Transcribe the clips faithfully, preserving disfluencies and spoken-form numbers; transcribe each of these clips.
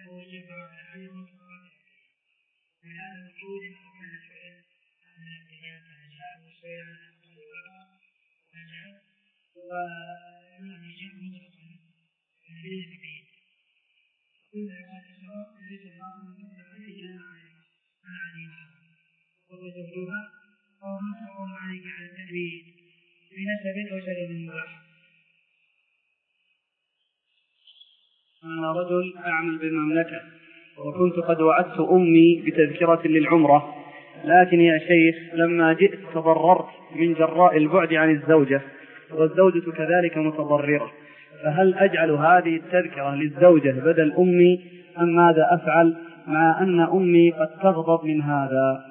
أنا رجل أعمل بالمملكة وكنت قد وعدت أمي بتذكرة للعمرة، لكن يا شيخ لما جئت تضررت من جراء البعد عن الزوجة والزوجة كذلك متضررة، فهل أجعل هذه التذكرة للزوجة بدل أمي أم ماذا أفعل مع أن أمي قد تغضب من هذا؟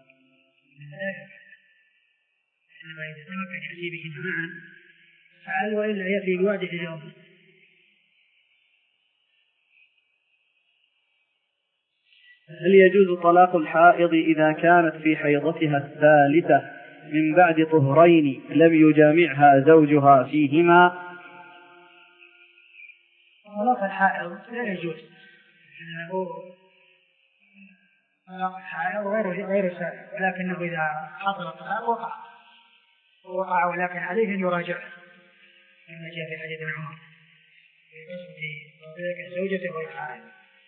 إنما إذا تمكن يأتي بهن معا فعل، وإلا يأتي بوعده اليوم. هل يجوز طلاق الحائض إذا كانت في حيضتها الثالثة من بعد طهرين لم يجامعها زوجها فيهما؟ طلاق الحائض لا يجوز، لأنه طلاق الحائض غير غير سائر، ولكنه إذا حصل الطلاق وقع وقع ولكن عليه أن يراجع كما جاء في حديث عمر في زوجته والحائض.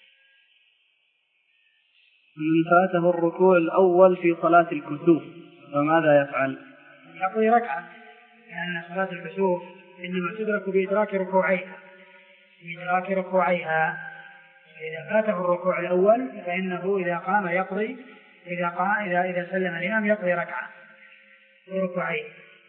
من فاته الركوع الأول في صلاة الكسوف فماذا يفعل؟ يقضي ركعة، لأن صلاة الكسوف إنما تدرك بإدراك ركوعيها بإدراك ركوعيها إذا فاته الركوع الأول فإنه إذا قام يقضي إذا قام إذا إذا سلم الإمام يقضي ركعة بركوعين.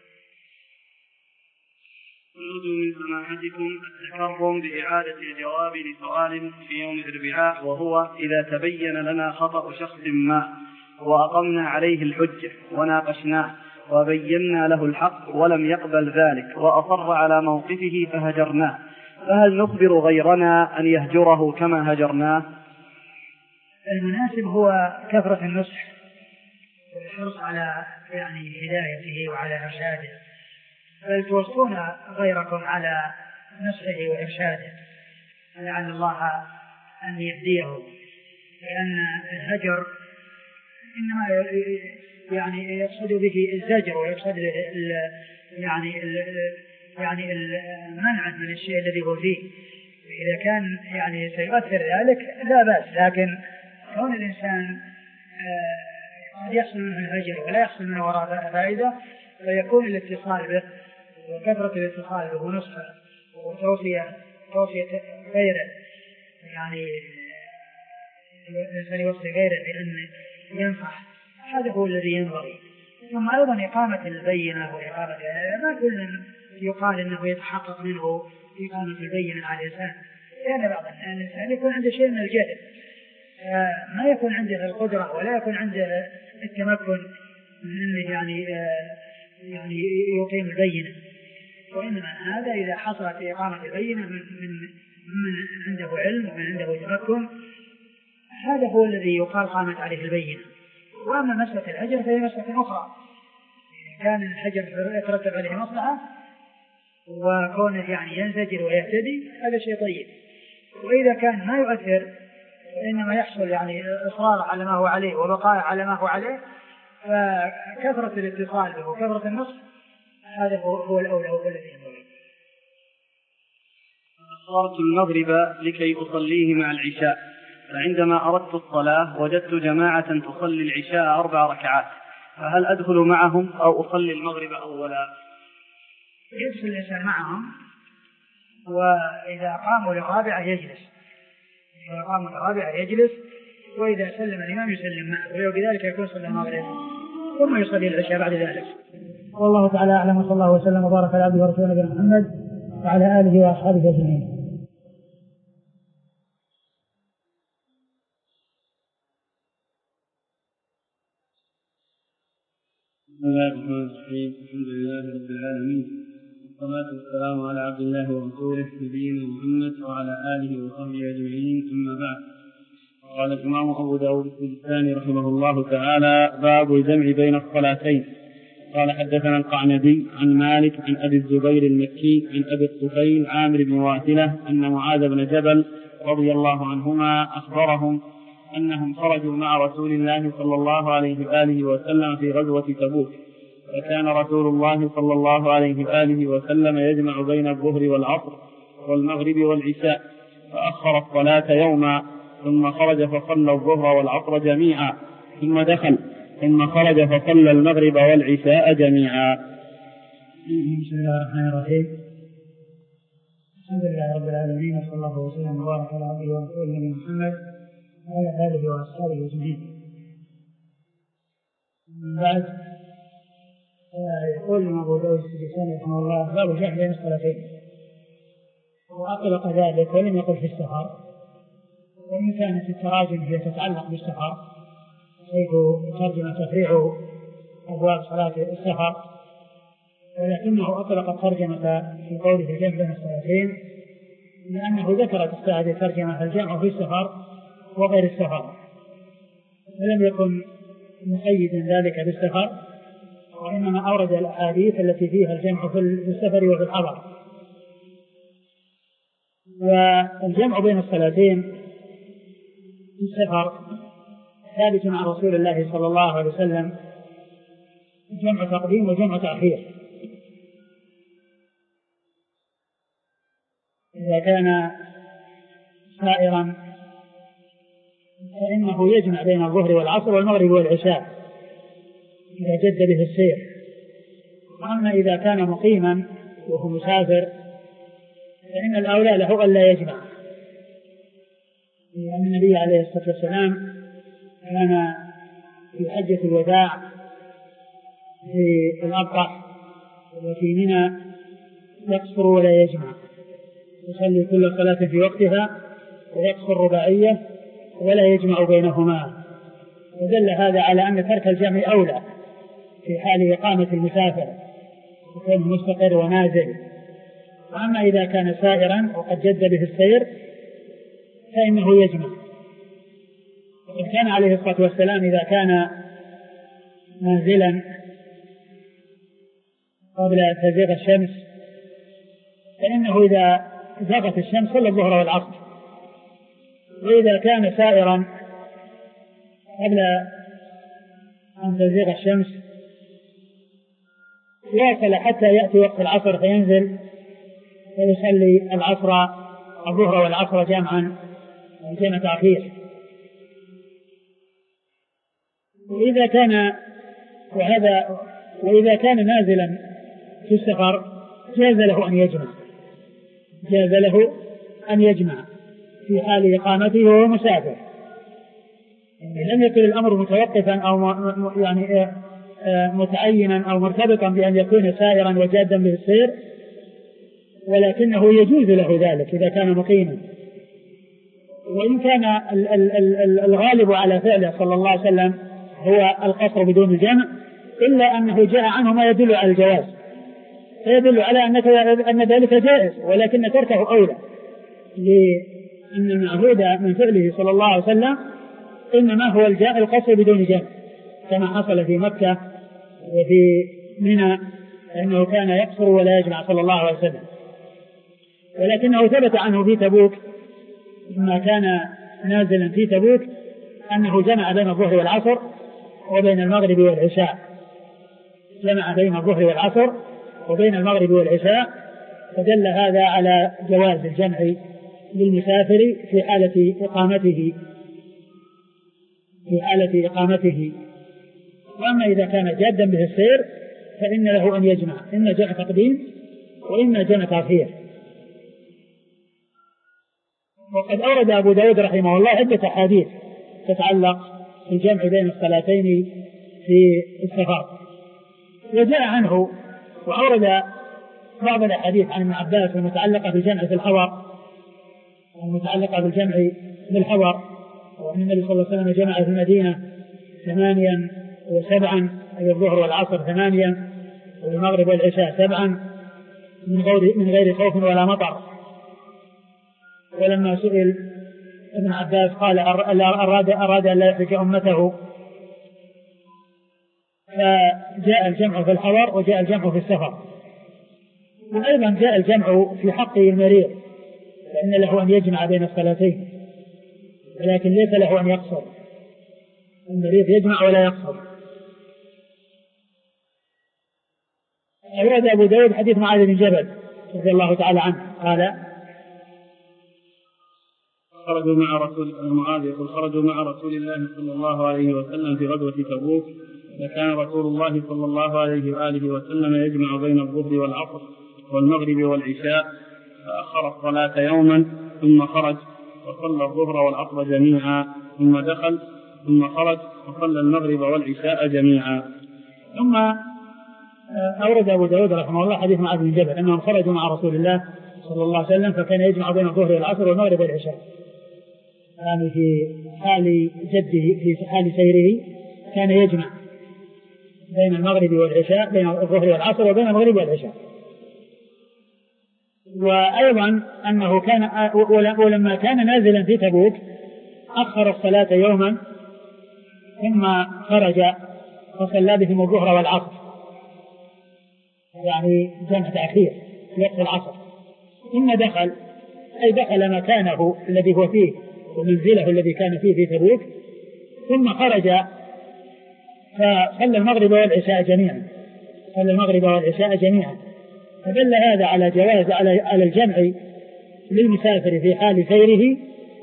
نرجو من سماحتكم التكرم بإعادة الجواب لسؤال في يوم الأربعاء، وهو إذا تبين لنا خطأ شخص ما وأقمنا عليه الحجة وناقشناه وبينا له الحق ولم يقبل ذلك وأصر على موقفه فهجرناه، فهل نخبر غيرنا أن يهجره كما هجرناه؟ المناسب هو كثرة النصح والحرص على يعني هدايته وعلى إرشاده، بل توصون غيركم على نصحه وإرشاده لعل الله أن يهديه، لأن الهجر إنما يعني يقصد به الزجر ويقصد ال يعني ال يعني المنع من الشيء الذي هو فيه. إذا كان يعني سيؤثر ذلك لا بأس، لكن كون الإنسان قد يحصل منه الهجر ولا يحصل منه وراء فائدة، فيكون الاتصال به وكثرة الاتصال به ونصحه وتوصية توصية غيره، يعني الإنسان يوصي غيره بأن ينصح، هذا هو الذي ينبغي. ثم أيضا إقامة البينة وإقامة ما كل يقال أنه يتحقق منه إقامة البينة على الإنسان، لأن بعض الإنسان يكون عنده شيء من الجهل، ما يكون عنده القدرة ولا يكون عنده التمكن من يعني يعني يقيم البينة، وإنما هذا إذا حصلت إقامة البينة من من من عنده علم ومن عنده تمكن، هذا هو الذي يقال قامت عليه البينة. وأما مسألة الحجر فهي مسألة أخرى، كان الحجر يترتب عليه مصلحة وكونه يعني ينزجر ويهتدي هذا شيء طيب، وإذا كان ما يؤثر إنما يحصل يعني إصرار على ما هو عليه وبقاء على ما هو عليه، فكثرة الاتصال به وكثرة النصح هذا هو الأولى هو الذي ينبغي. صارت المغرب لكي أصليه مع العشاء، فعندما أردت الصلاة وجدت جماعة تصلي العشاء أربع ركعات، فهل أدخل معهم أو أصلي المغرب أولا؟ يدخل الإنسان معهم، وإذا قاموا للرابعة يجلس إذا قاموا للرابعة يجلس وإذا سلم الإمام يسلم معه، وبذلك يكون صلى المغرب ثم يصلي العشاء بعد ذلك. والله تعالى أعلم، وصلى الله وسلم وبارك على عبده ورسوله نبينا محمد وعلى آله وأصحابه أجمعين. بسم الله الرحمن الرحيم، الحمد لله رب العالمين، والصلاة والسلام على عبد الله ورسوله نبينا محمد وعلى آله وصحبه أجمعين، أما بعد. قال الإمام أبو داود السجستاني رحمه الله تعالى: باب الجمع بين الصلاتين. قال: حدثنا القعنبي عن مالك عن أبي الزبير المكي عن أبي الطفيل عامر بن واثلة أن معاذ بن جبل رضي الله عنهما أخبرهم أنهم خرجوا مع رسول الله صلى الله عليه وآله وسلم في غزوة تبوك، فكان رسول الله صلى الله عليه وآله وسلم يجمع بين الظهر والعصر والمغرب والعشاء، فأخر الصلاة يوما ثم خرج فصلى الظهر والعصر جميعا ثم دخل ثم خرج فصلى المغرب والعشاء جميعا. بسم الله الرحمن الرحيم. الحمد لله رب العالمين، وصلى الله وسلم وبارك على عبده ورسوله نبينا محمد وعلى آله وأصحابه أجمعين. من بعد يقول الإمام أبو داود السجستاني رحمه الله: باب الجمع بين الصلاتين، وأطلق ذلك ولم يقل في السفر، وإن كانت التراجم هي تتعلق بالسفر حيث ترجم تفريع أبواب صلاة السفر، ولكنه أطلق الترجمة في قوله الجمع بين الصلاتين لأنه ذكرت هذه الترجمة الجمع في السفر وغير السفر، ولم يكن مقيدا ذلك بالسفر، وإنما أورد الأحاديث التي فيها الجمع في السفر وفي الحضر. والجمع بين الصلاتين في السفر ثابت عن رسول الله صلى الله عليه وسلم، جمع تقديم وجمع تأخير. إذا كان سائرا فإنه يجمع بين الظهر والعصر والمغرب والعشاء إذا جد به السير. وأما إذا كان مقيما وهو مسافر فإن الأولى له أن لا يجمع، لأن النبي عليه الصلاة والسلام كان في حجة الوداع في الأبطح وفي منى يقصر ولا يجمع، يصلي كل صلاة في وقتها ويقصر رباعية ولا يجمع بينهما، ودل هذا على أن ترك الجمع أولى في حال إقامة المسافر يكون مستقر ونازل. وأما إذا كان سائرا وقد جد به السير فإنه يجمع. وقد كان عليه الصلاة والسلام إذا كان نازلا قبل تزيغ الشمس فإنه إذا زاغت الشمس صلى الظهر والعصر، وإذا كان سائرا قبل أن تزيغ الشمس واصل حتى يأتي وقت العصر فينزل فيصلي العصر الظهر والعصر جمعا جمع تأخير. وإذا كان وهذا وإذا كان نازلا في السفر جاز له أن يجمع جاز له أن يجمع في حال إقامته وهو مسافر، يعني لم يكن الأمر متوقفا أو يعني متعينا أو مرتبطا بأن يكون سائرا وجادا به السير، ولكنه يجوز له ذلك إذا كان مقيما. وإن كان الغالب على فعله صلى الله عليه وسلم هو القصر بدون الجمع، إلا أنه جاء عنه ما يدل على الجواز، فيدل على أن ذلك جائز، ولكن تركه أولى، لأن المعهود من فعله صلى الله عليه وسلم إنما هو الجاء القصر بدون جمع، كما حصل في مكة وفي منى أنه كان يقصر ولا يجمع صلى الله عليه وسلم. ولكنه ثبت عنه في تبوك لما كان نازلا في تبوك أنه جمع بين الظهر والعصر وبين المغرب والعشاء، جمع بين الظهر والعصر وبين المغرب والعشاء، فدل هذا على جواز الجمع للمسافر في حالة إقامته في حالة إقامته. وأما إذا كان جادا به السير فإن له أن يجمع، إما جمع تقديم وإما جمع تأخير. وقد أورد أبو داود رحمه الله عدة أحاديث تتعلق بالجمع بين الصلاتين في السفر، وجاء عنه وأورد بعض الأحاديث عن ابن عباس المتعلقة بالجمع في الحضر المتعلقة بالجمع بالحضر، وأن النبي صلى الله عليه وسلم جمع في المدينة ثمانيا وسبعا، أي الظهر والعصر ثمانيا والمغرب والعشاء سبعا من غير من غير خوف ولا مطر. ولما سئل ابن عباس قال أراد أراد أن لا يحرج أمته، فجاء الجمع في الحضر وجاء الجمع في السفر. وأيضا جاء الجمع في حق المريض، فإن له أن يجمع بين الصلاتين، ولكن ليس له أن يقصر. المريض يجمع ولا يقصر. أورد أبو داود حديث معاذ بن جبل رضي الله تعالى عنه قال: خرجوا مع رسول معاذ يقول خرجوا مع رسول الله صلى الله عليه وسلم في غزوة تبوك، فكان رسول الله صلى الله عليه وآله وسلم يجمع بين الظهر والعصر والمغرب والعشاء، فأخر الصلاة يوما ثم خرج وصلى الظهر والعصر جميعا، ثم دخل ثم خرج وصلى المغرب والعشاء جميعا. ثم أورد أبو داود رحمه الله حديث معاذ بن جبل أنهم خرجوا مع رسول الله صلى الله عليه وسلم فكان يجمع بين الظهر والعصر والمغرب والعشاء، يعني في حال جده في حال سيره كان يجمع بين المغرب والعشاء، بين الظهر والعصر وبين المغرب والعشاء. وأيضا أنه كان ولما كان نازلا في تبوك أخر الصلاة يوما ثم خرج وصلى بهم الظهر والعصر، يعني جمع تأخير في وقت العصر، ثم دخل أي دخل مكانه الذي هو فيه ومنزله الذي كان فيه في تبوك، ثم خرج فصلى المغرب والعشاء جميعا صلى المغرب والعشاء جميعا فدل هذا على جواز على الجمع للمسافر في حال سيره،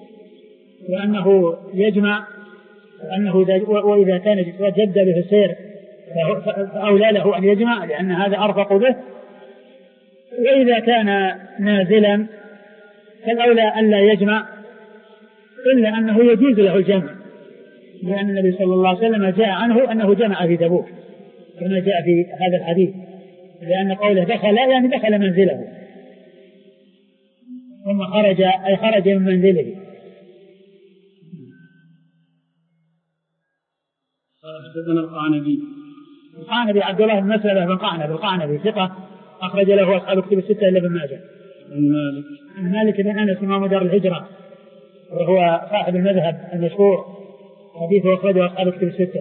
وأنه يجمع، وأنه وإذا كان جد به السير فأولى له أن يجمع لأن هذا أرفق به، وإذا كان نازلا فالأولى ألا يجمع، إلا أنه يجوز له الجمع، لأن النبي صلى الله عليه وسلم جاء عنه أنه جمع في تبوك كما جاء في هذا الحديث، لأن قوله دخل يعني دخل منزله ثم خرج أي خرج من منزله. حدثنا القعنبي القعنبي عبد الله بن مسلمة بن قعنب القعنبي ثقة أخرج له أصحاب كتب الستة إلا ابن ماجه. عن مالك عن مالك بن أنس إمام دار الهجرة وهو صاحب المذهب المشهور، حديثه أخرجه أصحاب كتب الستة.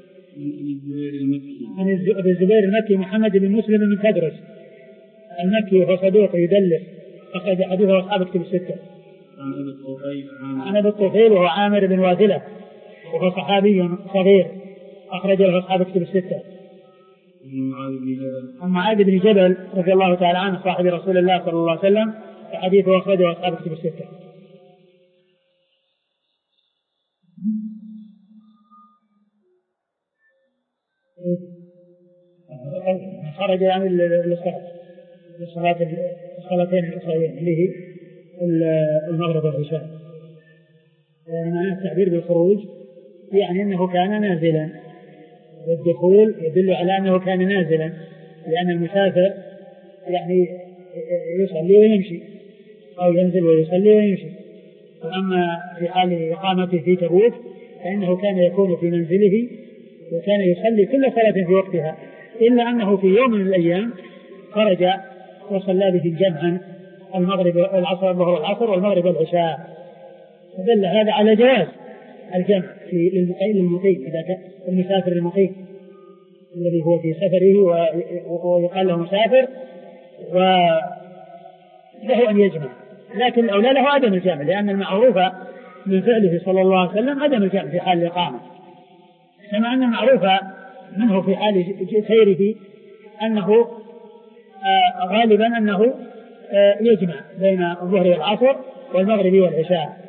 عن أبي الزبير المكي محمد بن مسلم من تدرس المكي وهو صدوق يدلس، أخرج حديثه أصحاب كتب الستة. عن أبي الطفيل وهو عامر بن واثلة وهو صحابي صغير أخرج له أصحاب كتب الستة. عن معاذ بن جبل رضي الله تعالى عنه صاحب رسول الله صلى الله عليه وسلم حديثه أخرجه أصحاب كتب الستة. خرج يعني للصلاة للصلاة الصلاتين الأخرين اللي هي المغرب والعشاء. معنى التعبير بالخروج يعني أنه كان نازلا، والدخول يدل على أنه كان نازلا، لأن المسافر يعني يصلي ويمشي أو ينزل ويصلي ويمشي. وأما في حال إقامته في تبوك فإنه كان يكون في منزله وكان يصلي كل صلاة في وقتها، إلا أنه في يوم من الأيام خرج وصلى به جمعا المغرب والعصر الظهر والعصر والمغرب والعشاء، فدل هذا على جواز الجمع في للمقيم إذا كان المسافر المقيم الذي هو في سفره ويقال له مسافر وله أن يجمع، لكن الأولى له عدم الجمع، لأن المعروف من فعله صلى الله عليه وسلم عدم الجمع في حال الإقامة، كما أن المعروف منه في حال سيره أنه غالبا أنه يجمع بين الظهر والعصر والمغرب والعشاء.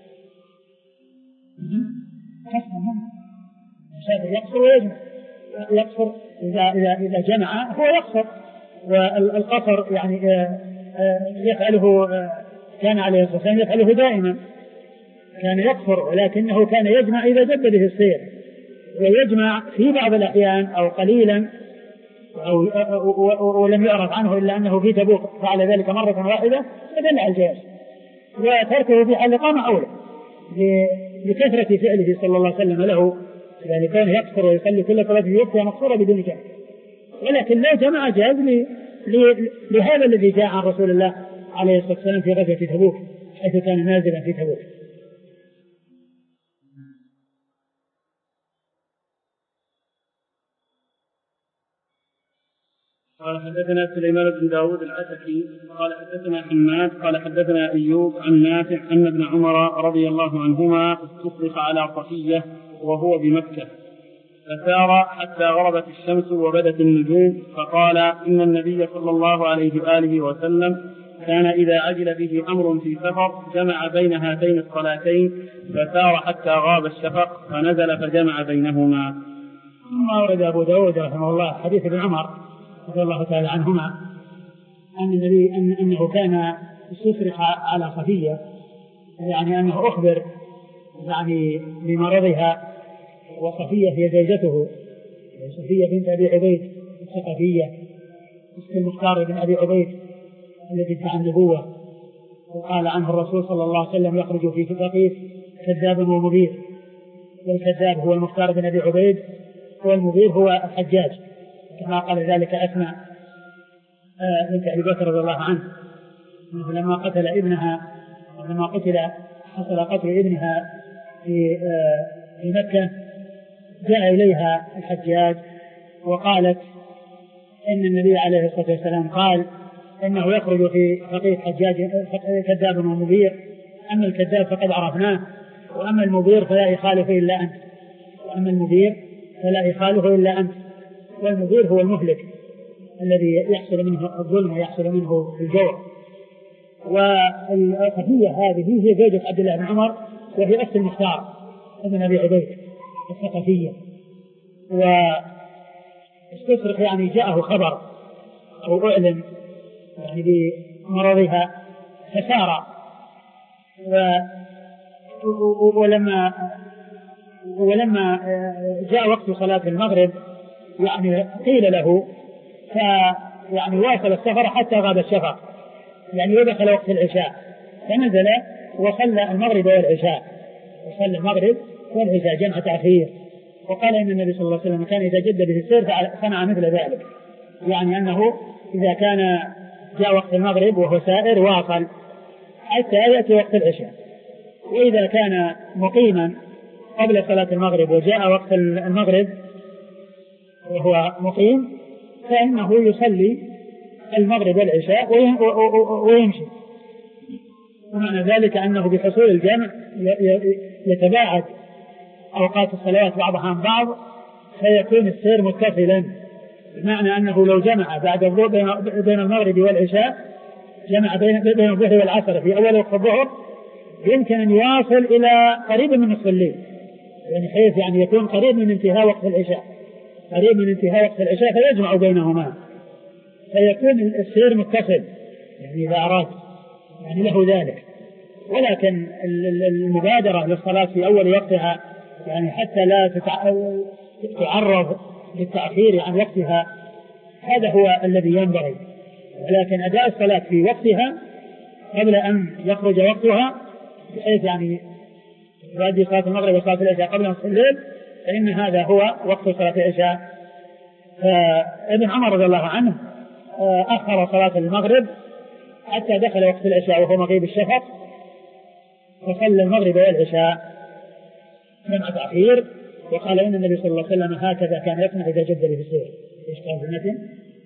المسافر يقصر ويجمع، يقصر إذا إذا إذا جمع هو يقصر، والقصر يعني يفعله كان عليه الصلاة والسلام يفعله دائما، كان يقصر ولكنه كان يجمع إذا جد به السير، ويجمع في بعض الأحيان أو قليلا أو ولم يعرف عنه إلا أنه في تبوك فعل ذلك مرة واحدة فدل على الجواز، وتركه في حال الإقامة أولى لكثرة فعله صلى الله عليه وسلم له، يعني كان يقصر ويصلي كل صلاة في وقتها مقصورة بدون جمع، ولكن لا جمع جاز لهذا الذي جاء عن رسول الله عليه الصلاة والسلام في غزوة تبوك حيث كان نازلا في تبوك. قال حدثنا سليمان بن داود العتكي قال حدثنا حماد قال حدثنا أيوب عن نافع أن ابن عمر رضي الله عنهما استصرخ على صفية وهو بمكة فسار حتى غربت الشمس وبدت النجوم فقال إن النبي صلى الله عليه وآله وسلم كان إذا عجل به أمر في سفر جمع بين هاتين الصلاتين فسار حتى غاب الشفق فنزل فجمع بينهما. ثم ورد أبو داود رحمه الله حديث ابن عمر رضي الله تعالى عنهما أن النبي أن أنه كان يستصرخ على صفية، يعني أنه أخبر يعني بمرضها، وصفية هي زوجته صفية بنت أبي عبيد الثقفية اسم المختار بن أبي عبيد الذي ادعى النبوة، وقال عنه الرسول صلى الله عليه وسلم يخرج في ثقيف كذاب ومبير، والكذاب هو المختار بن أبي عبيد والمبير هو الحجاج، كما قال ذلك أسماء بنت أبي بكر رضي الله عنه لما قتل ابنها لما قتل حصل قتل ابنها في في مكة، جاء إليها الحجاج وقالت إن النبي عليه الصلاة والسلام قال إنه يخرج في ثقيف حجاج كذاب ومبير، أما الكذاب فقد عرفناه وأما المبير فلا يخالفه إلا أنت وأما المبير فلا يخالفه إلا أنت والمبير هو المهلك الذي يحصل منه الظلم ويحصل منه الجور. والصفية هذه هي زوجة عبد الله بن عمر وهي أخت المختار ابن أبي عبيد الثقفية، واستصرخ يعني جاءه خبر أو أعلن يعني بمرضها فسار، ولما ولما جاء وقت صلاة المغرب يعني قيل له فيعني واصل السفر حتى غاب الشفق، يعني ودخل وقت العشاء فنزل وصلى المغرب والعشاء وصلى المغرب والعشاء جمع تأخير. وقال إن النبي صلى الله عليه وسلم كان إذا جد به السير صنع مثل ذلك، يعني أنه إذا كان جاء وقت المغرب وهو سائر واصل حتى يأتي وقت العشاء، وإذا كان مقيما قبل صلاة المغرب وجاء وقت المغرب وهو مقيم فإنه يصلي المغرب والعشاء ويمشي. ومعنى ذلك أنه بحصول الجمع يتباعد أوقات الصلوات بعضها عن بعض فيكون السير متصلا، بمعنى أنه لو جمع بعد الظهر بين المغرب والعشاء جمع بين الظهر والعصر في أول وقت الظهر يمكن أن يواصل إلى قريب من نصف الليل، يعني حيث يعني يكون قريب من انتهاء وقت العشاء قريب من انتهاء وقت العشاء فيجمع بينهما فيكون السير متصل يعني إذا أراد يعني له ذلك. ولكن المبادرة للصلاة في أول وقتها يعني حتى لا تتعرض للتأخير عن وقتها هذا هو الذي ينبغي، ولكن أداء الصلاة في وقتها قبل أن يخرج وقتها بحيث يعني يؤدي صلاة المغرب وصلاة العشاء قبل نصف الليل فإن هذا هو وقت صلاة العشاء. فابن عمر رضي الله عنه أخر صلاة المغرب حتى دخل وقت العشاء وهو مغيب الشفق فصلى المغرب والعشاء جمع تأخير، وقال إن النبي صلى الله عليه وسلم هكذا كان يصنع إذا جد به السير. إيش قال في المتن؟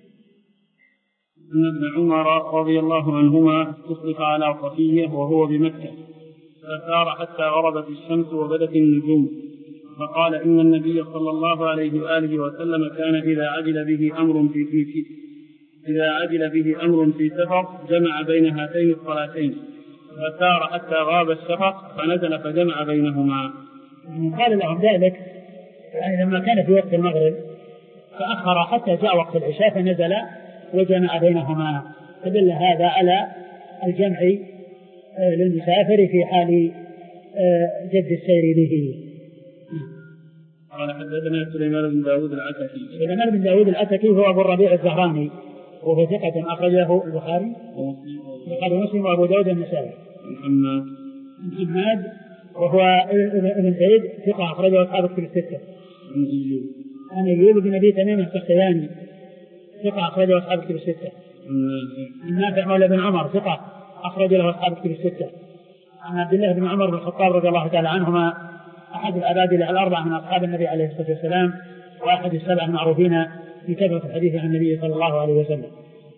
أن ابن عمر رضي الله عنهما استصرخ على صفية وهو بمكة فسار حتى غربت الشمس وبدت النجوم فقال إن النبي صلى الله عليه وآله وسلم كان إذا عجل به أمر في في إذا عجل به أمر في سفر جمع بين هاتين الصلاتين فسار حتى غاب الشفق فنزل فجمع بينهما. قال لهم ذلك يعني لما كان في وقت المغرب فأخر حتى جاء وقت العشاء فنزل وجمع بينهما، فدل هذا على الجمع للمسافر في حال جد السير به. قال حدثنا سليمان بن داود العتكي. سليمان بن داود العتكي هو أبو الربيع الزهراني وهو ثقة أخرجه البخاري البخاري ومسلم وأبو داود النسائي. محمد محمد وهو ابن زيد ثقة أخرجه أصحاب الكتب الستة. عن أيوب بن أبي تميم السختياني ثقة أخرجه أصحاب الكتب الستة. عن نافع مولى بن عمر ثقة أخرج له أصحاب الكتب الستة. عن عبد الله بن عمر بن الخطاب رضي الله تعالى عنهما أحد الأبادلة الأربعة من أصحاب النبي عليه الصلاة والسلام وأحد السبع المعروفين في كثرة الحديث عن النبي صلى الله عليه وسلم.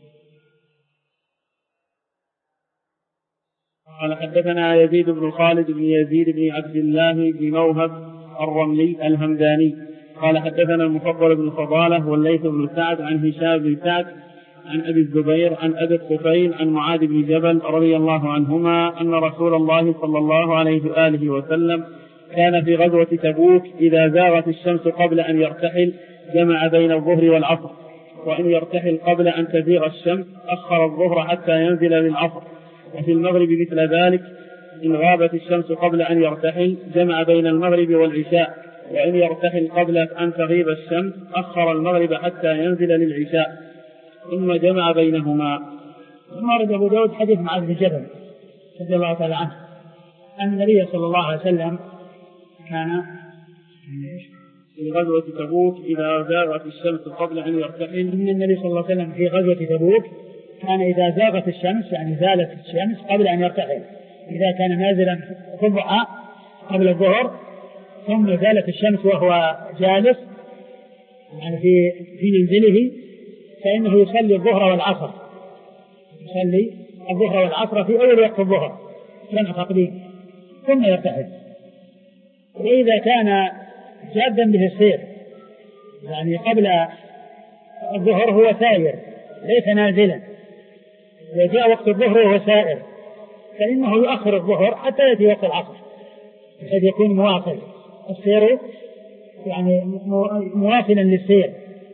قال حدثنا يزيد بن خالد بن يزيد بن عبد الله بن موهب الرملي الهمداني قال حدثنا المفضل بن فضالة والليث بن سعد عن هشام بن سعد عن أبي الزبير عن أبي الطفيل عن معاذ بن جبل رضي الله عنهما أن رسول الله صلى الله عليه وآله وسلم كان في غزوة تبوك إذا زاغت الشمس قبل أن يرتحل جمع بين الظهر والعصر، وإن يرتحل قبل أن تزيغ الشمس أخر الظهر حتى ينزل للعصر، وفي المغرب مثل ذلك إن غابت الشمس قبل أن يرتحل جمع بين المغرب والعشاء، وإن يرتحل قبل أن تغيب الشمس أخر المغرب حتى ينزل للعشاء ثم جمع بينهما. ثم ورد أبو داود حديث معاذ بن جبل رضي الله تعالى عنه أن النبي صلى الله عليه وسلم كان في غزوة تبوك إذا زاغت الشمس قبل أن يرتحل أن النبي صلى الله عليه وسلم في غزوة تبوك كان إذا زاغت الشمس يعني زالت الشمس قبل أن يرتحل، إذا كان نازلا في الضحى قبل الظهر ثم زالت الشمس وهو جالس يعني في في منزله فإنه يصلي الظهر والعصر، يصلي الظهر والعصر في أول وقت الظهر جمع تقديم ثم يرتحل. وإذا كان جادا به السير يعني قبل الظهر هو سائر ليس نازلا، إذا جاء وقت الظهر وهو سائر فإنه يؤخر الظهر حتى يأتي وقت العصر بحيث يكون مواصل السير يعني مواصلا للسير،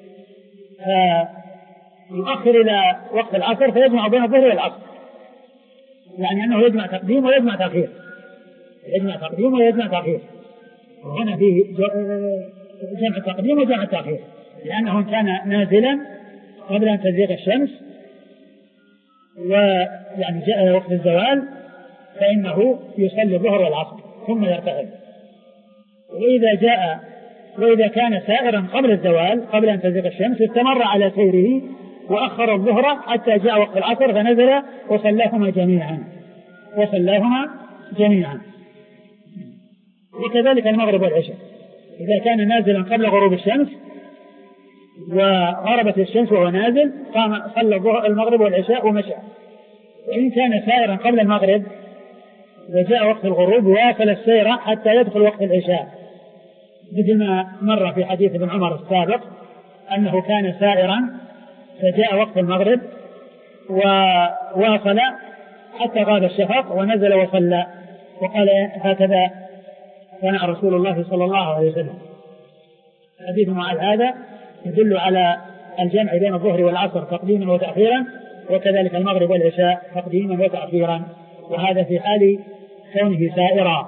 فيؤخر إلى وقت العصر فيجمع بين الظهر والعصر، يعني أنه يجمع تقديم ويجمع تأخير، يجمع تقديم ويجمع تأخير، وهنا فيه جمع تقديم وجمع تأخير لأنه كان نازلا قبل أن تزيغ الشمس ويعني جاء وقت الزوال فإنه يصلي الظهر والعصر ثم يرتحل. وإذا جاء وإذا كان سائرا قبل الزوال قبل أن تزيغ الشمس استمر على سيره وأخر الظهر حتى جاء وقت العصر فنزل وصلاهما جميعا وصلاهما جميعا. وكذلك المغرب والعشاء إذا كان نازلا قبل غروب الشمس وغربت الشمس وهو نازل قام صلى المغرب والعشاء ومشى. وإن كان سائرا قبل المغرب وجاء وقت الغروب واصل السير حتى يدخل وقت العشاء، مثل ما مر في حديث ابن عمر السابق أنه كان سائرا فجاء وقت المغرب وواصل حتى غاب الشفق ونزل وصلى، وقال هكذا صنع رسول الله صلى الله عليه وسلم. حديث معاذ هذا يدل على الجمع بين الظهر والعصر تقديما وتأخيرا، وكذلك المغرب والعشاء تقديما وتأخيرا، وهذا في حال كونه سائرا.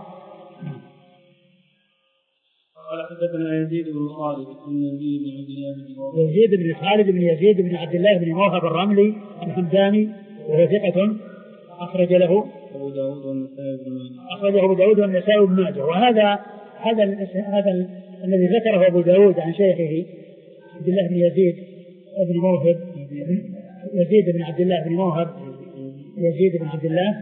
قال حدثنا يزيد بن خالد بن يزيد بن عبد الله بن موهب يزيد بن خالد بن يزيد بن عبد الله بن موهب الرملي الحمداني وهو ثقة أخرج له أبو داود والنسائي بن ماجه أخرجه أبو داود والنسائي بن ماجه. وهذا هذا هذا الذي ذكره أبو داود عن شيخه عبد الله بن يزيد بن موهب يزيد بن عبد الله بن موهب يزيد بن عبد الله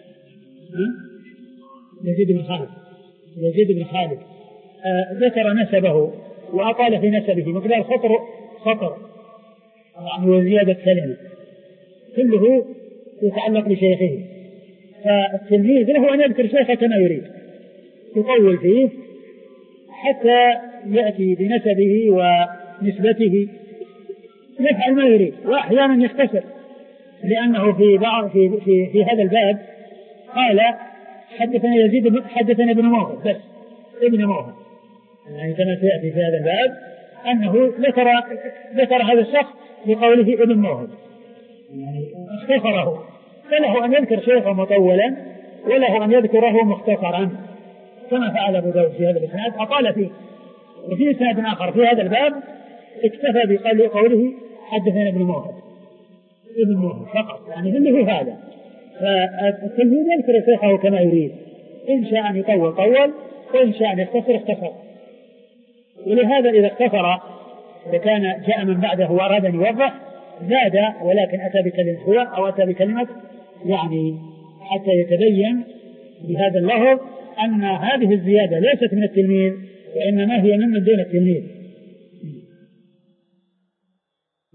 يزيد بن خالد يزيد بن خالد آه ذكر نسبه وأطال في نسبه مقدار خطر خطر يعني وزيادة كلمة كله يتعلق بشيخه. فالتلميذ له أن يذكر شيخه كما يريد يطول فيه حتى يأتي بنسبه ونسبته يفعل ما يريد، وأحيانا يختصر لأنه في بعض في, في, في هذا الباب قال حدثنا يزيد حدثنا ابن موهب بس ابن موهب، يعني كما سيأتي في هذا الباب أنه ذكر ذكر هذا الشخص بقوله ابن موهب يعني اختصره، فله أن يذكر شيخه مطولا وله أن يذكره مختصرا كما فعل أبو داود في هذا الإسناد أطال فيه. وفي إسناد آخر في هذا الباب اكتفى بقوله حدثنا ابن موهب ابن موهب فقط، يعني كله هذا. فالتلميذ يذكر شيخه كما يريد، إن شاء أن يطول طول وإن شاء أن يختصر اختصر. ولهذا إذا اختصر فكان جاء من بعده وأراد أن يوضح زاد ولكن أتى بكلمة هو أو أتى بكلمة يعني حتى يتبين بهذا اللفظ أن هذه الزيادة ليست من التلميذ وإنما هي من دون التلميذ.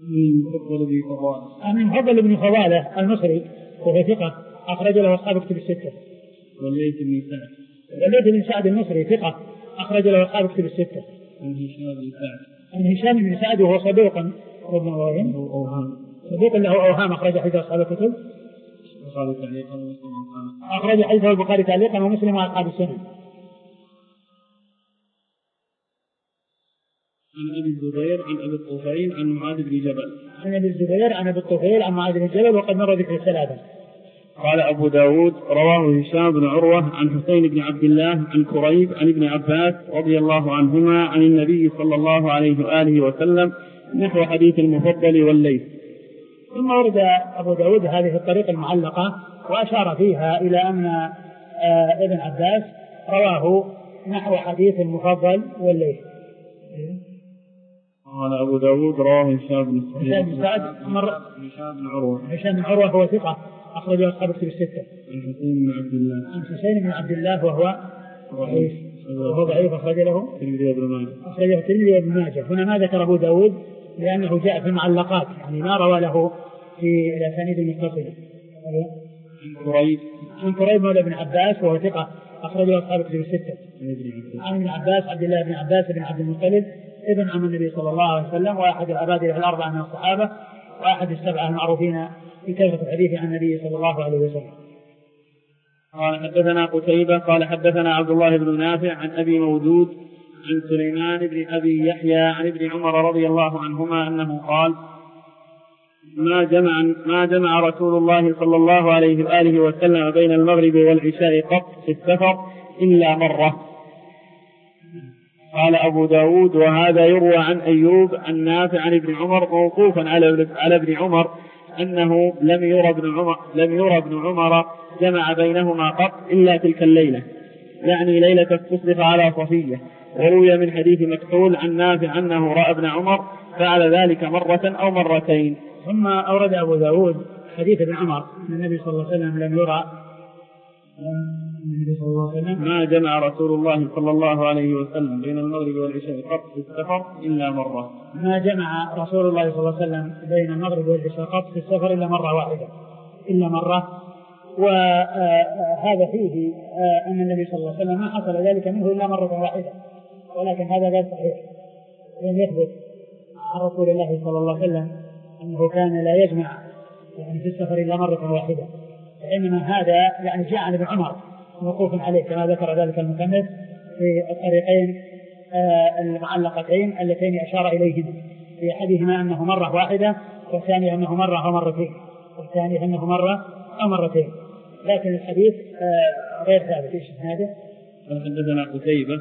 المفضل بن فضالة المفضل بن فضالة المصري وهو ثقة أخرج له أصحاب كتب الستة. والليث بن سعد والليث بن سعد المصري ثقة أخرج له أصحاب كتب الستة. عن هشام بن سعد عن هشام بن سعد وهو صدوق ربما وهم صدوق له أوهام أخرج حديث أصحاب الكتب أخرج حديث البخاري تعليقا ومسلم وأصحاب السنن. عن أبي الزبير عن أبي الطفيل عن معاذ بن جبل عن أبي الزبير عن أبي الطفيل عن معاذ بن جبل وقد مر ذكر الثلاثة. قال أبو داود رواه هشام بن عروة عن حسين بن عبد الله عن كريب عن ابن عباس رضي الله عنهما عن النبي صلى الله عليه وآله وسلم نحو حديث المفضل والليث. ثم ورد أبو داود هذه الطريقة المعلقة وأشار فيها إلى أن ابن عباس رواه نحو حديث المفضل والليث. قال أبو داود رواه هشام بن سعد هشام بن عروة هشام بن عروة هو ثقة أخرجه أصحاب كتب الستة. عن حسين بن عبد الله عن حسين بن عبد الله وهو ضعيف وهو ضعيف أخرج له الترمذي وابن ماجه أخرجه الترمذي وابن ماجه. هنا ما ذكر أبو داود لأنه جاء في المعلقات يعني ما روى له في الأسانيد المتصلة. عن كريب عن كريب مولى ابن عباس وهو ثقة أخرجه أصحاب كتب الستة. عن ابن عباس عبد الله بن عباس بن عبد المطلب ابن عم النبي صلى الله عليه وسلم وأحد العبادلة الأربعة من الصحابة وأحد السبعة المعروفين في كثرة الحديث عن النبي صلى الله عليه وسلم. قال حدثنا قتيبة قال حدثنا عبد الله بن نافع عن أبي مودود عن سليمان بن أبي يحيى عن ابن عمر رضي الله عنهما أنه قال ما جمع ما جمع رسول الله صلى الله عليه وآله وسلم بين المغرب والعشاء قط في السفر إلا مرة. قال أبو داود وهذا يروى عن أيوب عن نافع عن ابن عمر موقوفا على على ابن عمر أنه لم يرى ابن عمر لم يرى ابن عمر جمع بينهما قط إلا تلك الليلة يعني ليلة استصرف على صفية. وروي من حديث مكحول عن نافع أنه رأى ابن عمر فعل ذلك مرة أو مرتين. ثم أورد أبو داود حديث ابن عمر أن النبي صلى الله عليه وسلم لم يرى النبي صلى الله عليه وسلم ما جمع رسول الله صلى الله عليه وسلم بين المغرب والعشاء قط في السفر إلا مرة. ما جمع رسول الله صلى الله عليه وسلم بين المغرب والعشاء قط في السفر إلا مرة واحدة إلا مرة. وهذا فيه أن النبي صلى الله عليه وسلم ما حصل ذلك منه إلا مرة واحدة ولكن هذا غير صحيح لم يثبت عن رسول الله صلى الله عليه وسلم أنه كان لا يجمع يعني في السفر إلا مرة واحدة. إنما هذا يعني جاء عن ابن عمر موقوف عليه كما ذكر ذلك المصنف في الطريقين المعلقتين اللتين أشار إليهما في أحدهما أنه مرة واحدة والثاني أنه مرة أو مرتين والثاني أنه مرة أو مرتين لكن الحديث غير ثابت. إيش هذا؟ حدثنا قتيبة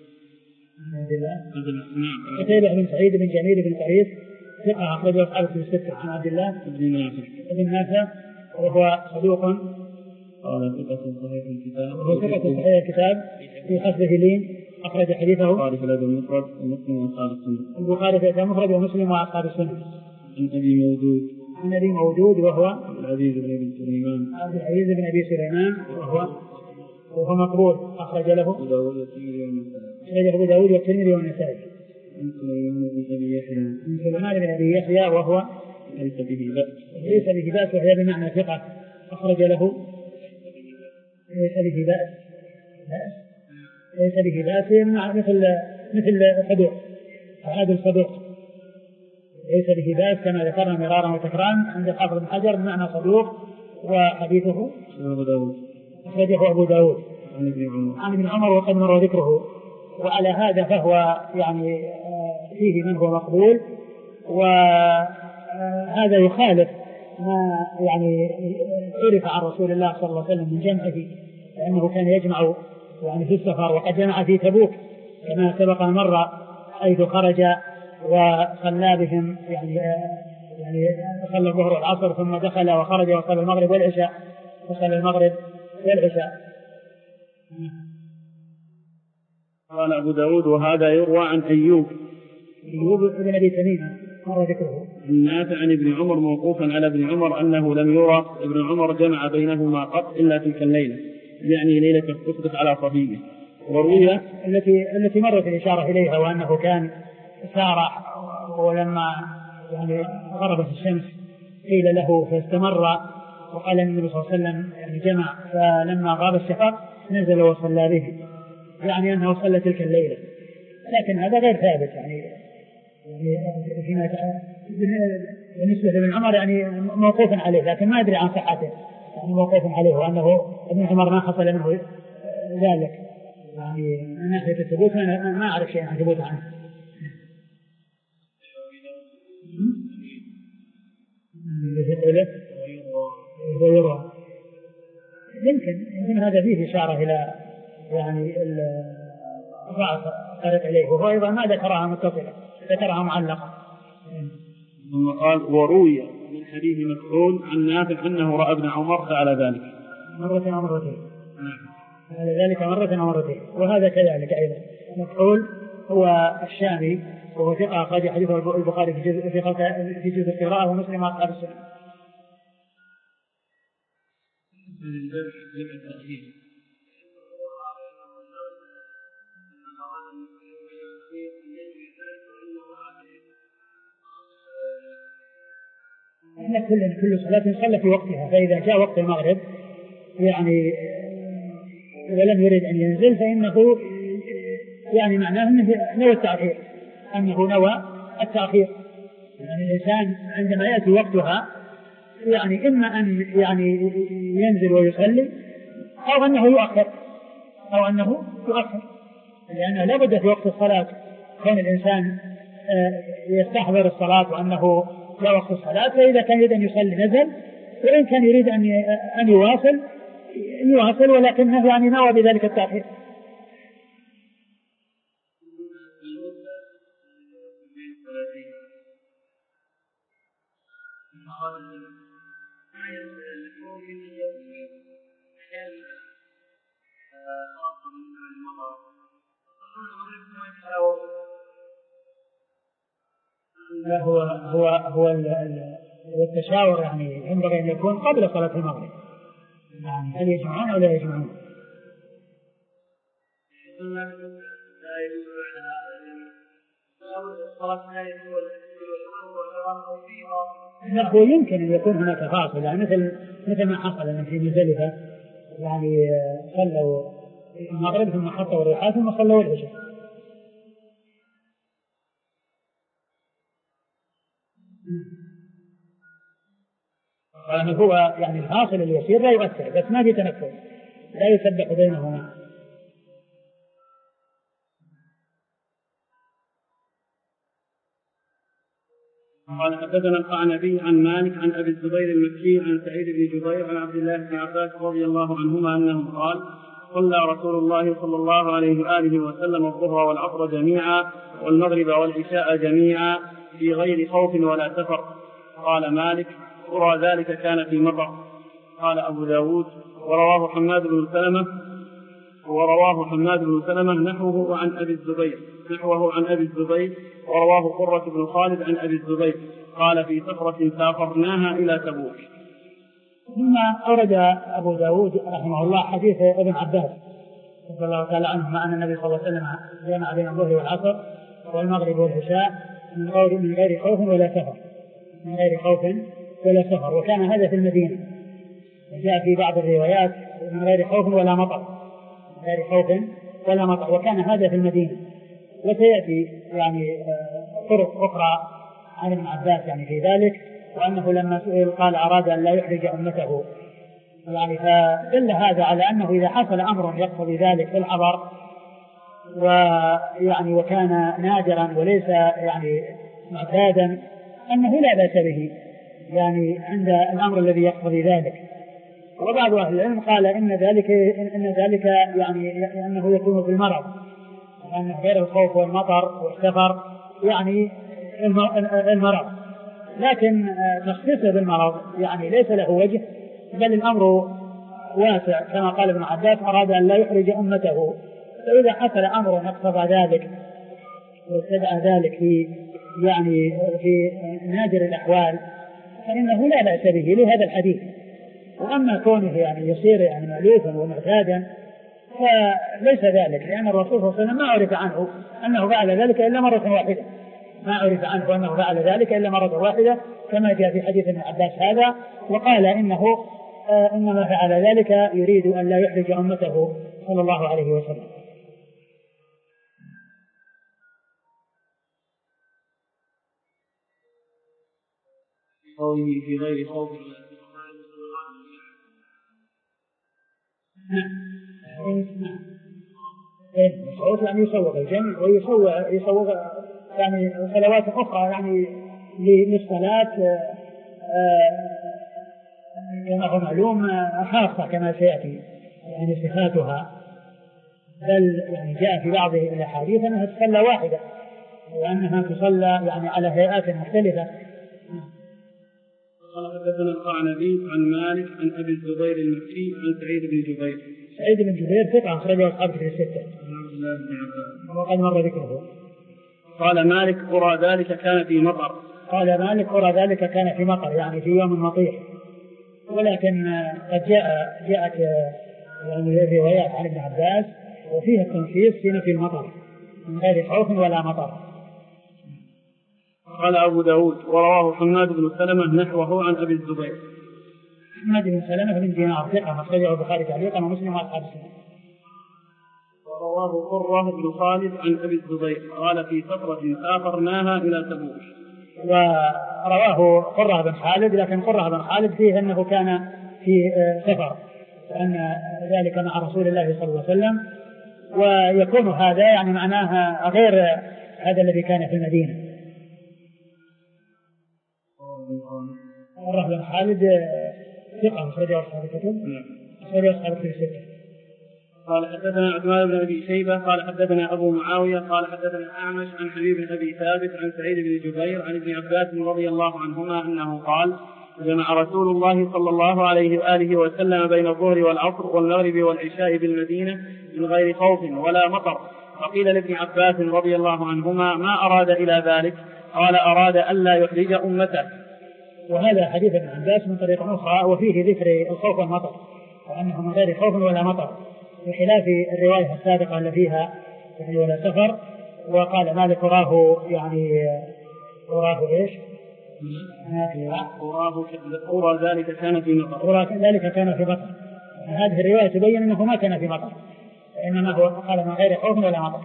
قتيبة بن سعيد بن جميل بن قريش ثقة أخرجه أصحاب الكتب الستة عن عبد الله بن نافع بن نافع وهو صدوق قال ثقة صحيح الكتاب وهو ثقة صحيح الكتاب في خصبه لين أخرج حديثه البخاري في الأدب المفرد ومسلم وأصحاب السنة البخاري في الأدب المفرد ومسلم وأصحاب السنة. عن أبي مودود عن أبي مودود وهو عبد العزيز بن أبي سليمان عبد العزيز بن أبي سليمان وهو وهو مقبول أخرج له أبو داود والترمذي والنسائي أخرجه أبو داود والترمذي والنسائي. عن سليمان بن أبي يحيى عن سليمان بن أبي يحيى وهو ليس به بأس ليس به بأس وهي بمعنى ثقة أخرج له ليس به بأس ليس به بأس مثل مثل الصدوق هذا الصدوق ليس به بأس كما ذكرنا مرارا وتكرارا عند الحافظ بن حجر بمعنى صدوق وحديثه أبو داود أخرجه أبو داود عن ابن عمر عن ابن عمر وقد مر ذكره. وعلى هذا فهو يعني فيه من هو مقبول وهذا يخالف ما يعني عرف عن رسول الله صلى الله عليه وسلم من جمعه لأنه كان يجمع يعني في السفر وقد جمع في تبوك كما سبق المرة حيث خرج وصلى بهم يعني يعني صلى الظهر والعصر ثم دخل وخرج وصلى المغرب والعشاء وصلى المغرب والعشاء. قال أبو داود وهذا يروى عن أيوب أيوب بن أبي تميم مر ذكره النافع عن ابن عمر موقوفا على ابن عمر أنه لم يرى ابن عمر جمع بينهما قط إلا تلك الليلة يعني ليلة استصرف على صفية. وروي التي التي مرت الإشارة إليها وأنه كان سار ولما يعني غربت الشمس قيل له فاستمر، وقال النبي صلى الله عليه وسلم يعني جمع، فلما غاب الشفق نزل وصلى به، يعني أنه صلى تلك الليلة. لكن هذا غير ثابت يعني فيما بالنسبة لابن عمر يعني موقوف عليه، لكن ما أدري عن صحته، يعني موقوف عليه وأنه ابن عمر ما حصل منه ذلك، يعني من ناحية الثبوت ما أعرف شيء عن ثبوت عنه. ويروى يمكن يمكن هذا فيه إشارة إلى يعني ضعف طريق إليه، وهو أيضا ما ذكرها متصلة، ذكرها معلقة. ثم قال وروي من حديث مسعود عن نافع أنه رأى ابن عمر فعل ذلك مرة أو مرتين، فعل ذلك مرة أو مرتين. وهذا كذلك أيضا مسعود هو الشامي وهو ثقة أخرج حديثه البخاري في جزء في في جزء القراءة ومسلم أصحاب السنة. إن كل كل صلاة صلى في وقتها، فإذا جاء وقت المغرب يعني ولم يريد أن ينزل فإنه يعني معناه أنه نوى التأخير، أنه نوى التأخير. يعني الإنسان عندما يأتي وقتها يعني إما أن يعني ينزل ويصلي أو أنه يؤخر أو أنه يؤخر، لأنه لا بد في وقت الصلاة كون الإنسان يستحضر الصلاة وأنه لا وقت الصلاة، فإذا كان يريد أن يصلي نزل، وإن كان يريد أن أن يواصل يواصل ولكنه يعني نوى بذلك التأخير. هو هو هو التشاور يعني ينبغي أن يكون قبل صلاة المغرب، يعني هل يجمعون أو لا يجمعون؟ هو يمكن أن يكون هناك فاصل، يعني مثل مثل ما حصل أن في مزدلفة يعني صلوا المغرب ثم حطوا الرحال ثم صلوا العشاء. يعني هو يعني الحاصل اليسير لا يؤثر، بس ما في تنفس، لا يسبح بينهما. قال حدثنا القعنبي عن مالك عن أبي الزبير المكي عن سعيد بن جبير عن عبد الله بن عباس رضي الله عنهما أنه قال صلى رسول الله صلى الله عليه وآله وسلم الظهر والعصر جميعا والمغرب والعشاء جميعا في غير خوف ولا سفر. قال مالك أرى ذلك كان في مطر. قال أبو داود ورواه حماد بن سلمة ورواه حماد بن سلمة نحوه عن أبي الزبير نحوه عن أبي الزبير ورواه قرة بن خالد عن أبي الزبير قال في سفرة سافرناها إلى تبوك. ثم أورد أبو داود رحمه الله حديث ابن عباس رضي الله تعالى عنه مع أن النبي صلى الله عليه وسلم جمع بين الظهر والعصر والمغرب والعشاء من غير من غير خوف ولا سفر من غير خوف ولا سفر، وكان هذا في المدينة، جاء في بعض الروايات من غير خوف ولا مطر من غير خوف ولا مطر، وكان هذا في المدينة. وسيأتي يعني طرق أخرى عن ابن عباس يعني في ذلك، وأنه لما سئل قال أراد أن لا يحرج أمته، يعني فدل هذا على أنه إذا حصل أمر يقتضي ذلك في الحضر ويعني وكان نادرا وليس يعني معتادا أنه لا بأس به يعني عند الأمر الذي يقتضي ذلك. وبعض أهل العلم قال إن ذلك إن ذلك يعني أنه يكون في المرض، أن غير الخوف والمطر والسفر يعني المرض، لكن تخصيصه بالمرض يعني ليس له وجه، بل الأمر واسع كما قال ابن عباس أراد أن لا يحرج أمته. فإذا حصل أمر يقتضى ذلك واستدعى ذلك في يعني في نادر الأحوال فإنه لا بأس به لهذا الحديث. وأما كونه يعني يصير يعني مألوفا ومعتادا فليس ذلك، لأن الرسول صلى الله عليه وسلم ما عرف عنه أنه فعل ذلك إلا مرة واحدة، ما عرف عنه أنه فعل ذلك إلا مرة واحدة كما جاء في حديث ابن عباس هذا، وقال إنه آه إنما فعل ذلك يريد أن لا يحرج أمته صلى الله عليه وسلم. قوله في غير خوف الصوت يعني يسوق الجمع ويسوق يسوق يعني صلوات أخرى يعني للصلاة كما هو معلوم خاصة كما سيأتي يعني صفاتها، بل يعني جاء في بعض الأحاديث أنها تصلى واحدة وأنها تصلى يعني على هيئات مختلفة. قال حدثنا القعنبي عن مالك عن أبي الزبير المكي عن سعيد بن جبير. سعيد بن جبير ثقة أخرجه أصحاب الكتب الستة وقد مر ذكره. قال مالك أرى ذلك كان في مطر. قال مالك أرى ذلك كان في مطر يعني في يوم مطير، ولكن قد جاء جاءت يعني روايات عن ابن عباس وفيها التنصيص في نفي المطر من غير خوف ولا مطر. قال أبو داود ورواه حماد بن سلمة نحوه عن أبي الزبير. حماد بن سلمة بن دينار ثقة أخرجه البخاري تعليقا ومسلم وأصحاب السنة. ورواه قرة بن خالد عن أبي الزبير قال في سفرة سافرناها إلى تبوك. ورواه قرة بن خالد، لكن قرة بن خالد فيه أنه كان في سفر وأن ذلك مع رسول الله صلى الله عليه وسلم، ويكون هذا يعني معناها غير هذا الذي كان في المدينة. قرة بن خالد ثقة أخرجه أصحاب الكتب أخرجه أصحاب الكتب الستة. قال حدثنا عثمان بن أبي شيبة قال حدثنا أبو معاوية قال حدثنا أعمش عن حبيب بن أبي ثابت عن سعيد بن جبير عن ابن عباس رضي الله عنهما أنه قال جمع رسول الله صلى الله عليه وآله وسلم بين الظهر والعصر والمغرب والعشاء بالمدينة من غير خوف ولا مطر، فقيل لابن عباس رضي الله عنهما ما أراد إلى ذلك؟ قال أراد ألا يحرج أمته. وهذا حديث ابن عباس من طريق أخرى وفيه ذكر الخوف والمطر وأنه من غير خوف ولا مطر، بخلاف الرواية السابقة التي فيها يعني ولا سفر. وقال مالك أراه يعني أراه إيش؟ أراه أرى ذلك كان في مطر. أرى ذلك كان في مطر. هذه الرواية تبين أنه ما كان في مطر، إنما هو قال من غير خوف ولا مطر.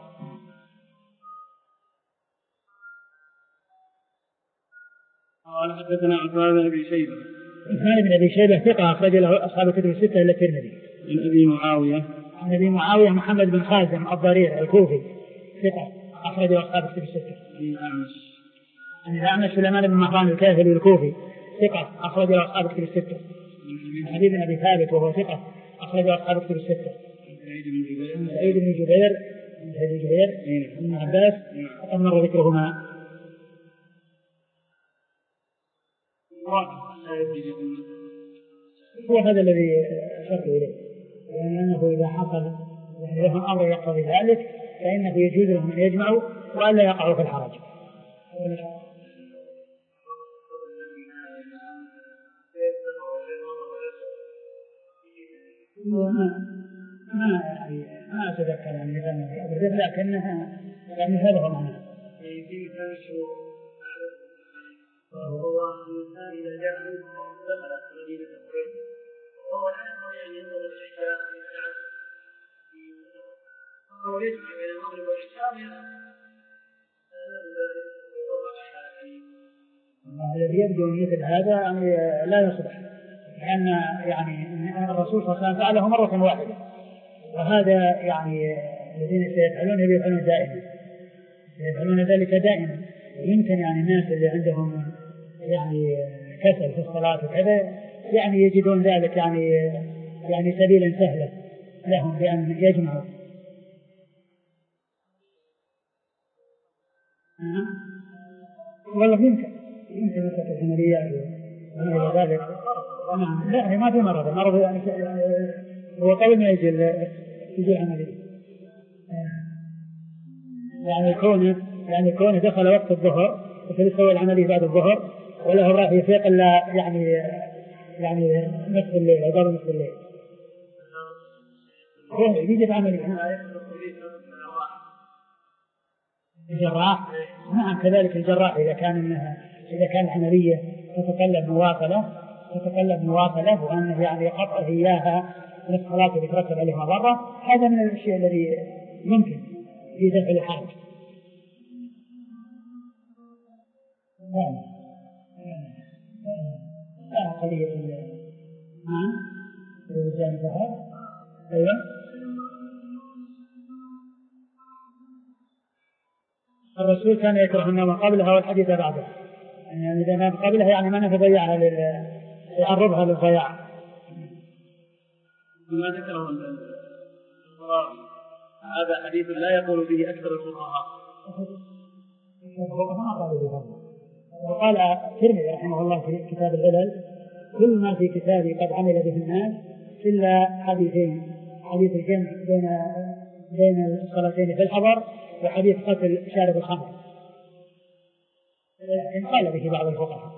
قال حدثنا عثمان بن أبي شيبة. عثمان بن أبي شيبة ثقة أخرج له أصحاب الكتب الستة إلا الترمذي. عن أبي معاوية عن أبي معاوية محمد بن خازم الضرير الكوفي ثقة أخرج له أصحاب الكتب الستة. عن الأعمش عن الأعمش سليمان بن مهران الكاهلي الكوفي ثقة أخرج له أصحاب الكتب الستة. عن حبيب بن أبي ثابت وهو ثقة أخرج له أصحاب الكتب الستة. عن سعيد بن جبير عن سعيد بن جبير عن عباس وقد مر ذكرهما. هو هذا الذي أشرت إليه، لأنه إذا حصل يعني لهم أمر يقتضي ذلك فإنه يجوز لهم أن يجمعوا وألا يقعوا في الحرج. ما ما يعني ما أتذكر يعني لكنها يعني هذا هو معناه. وهو الإنسان إذا جاء منه دخلت مدينة قريش وهو لا يستطيع أن ينظر العشاء وهو يجمع بين المغرب والعشاء الذي يبدو أن مثل هذا يعني لا يصلح، لأن يعني الرسول صلى الله عليه وسلم فعله مرة واحدة، وهذا يعني الذين سيفعلون يفعلون دائما يفعلون ذلك دائما. يمكن يعني الناس اللي عندهم يعني كسل في الصلاة وكذا يعني يجدون ذلك يعني يعني سبيلا سهلا لهم بأن يجمعوا. والله يمكن يمكن مثل العمليات وما ذلك. لا هي ما في مرض المرض يعني هو قبل ما يجي يجي العملية يعني كونه يعني كونه دخل وقت الظهر ويسوي العملية بعد الظهر وله راح يفيق إلا يعني يعني نصف الليل أو قبل نصف الليل. هو يجي العملية الجراح نعم كذلك الجراح إذا كان إنها إذا كانت عملية تتطلب مواصلة تتطلب مواصلة وأنه يعني قطع إياها من الصلاة اللي ترتب عليها مضرة، هذا من الأشياء الذي يمكن في دفع الحرج. نعم لا قليل نعم الإنسان ذهب أيوة الرسول كان يكره النوم قبلها والحديث بعدها، يعني إذا نام قبلها يعني ما نتضيعها يعرضها للضياع. ما ذكره الفراغي هذا حديث لا يقول به أكثر الفقهاء. وقال الترمذي رحمه الله في كتاب العلل كل ما في كتابي قد عمل به الناس إلا حديثين، حديث الجمع بين بين الصلاتين في الحضر وحديث قتل شارب الخمر، إن قال به بعض الفقهاء.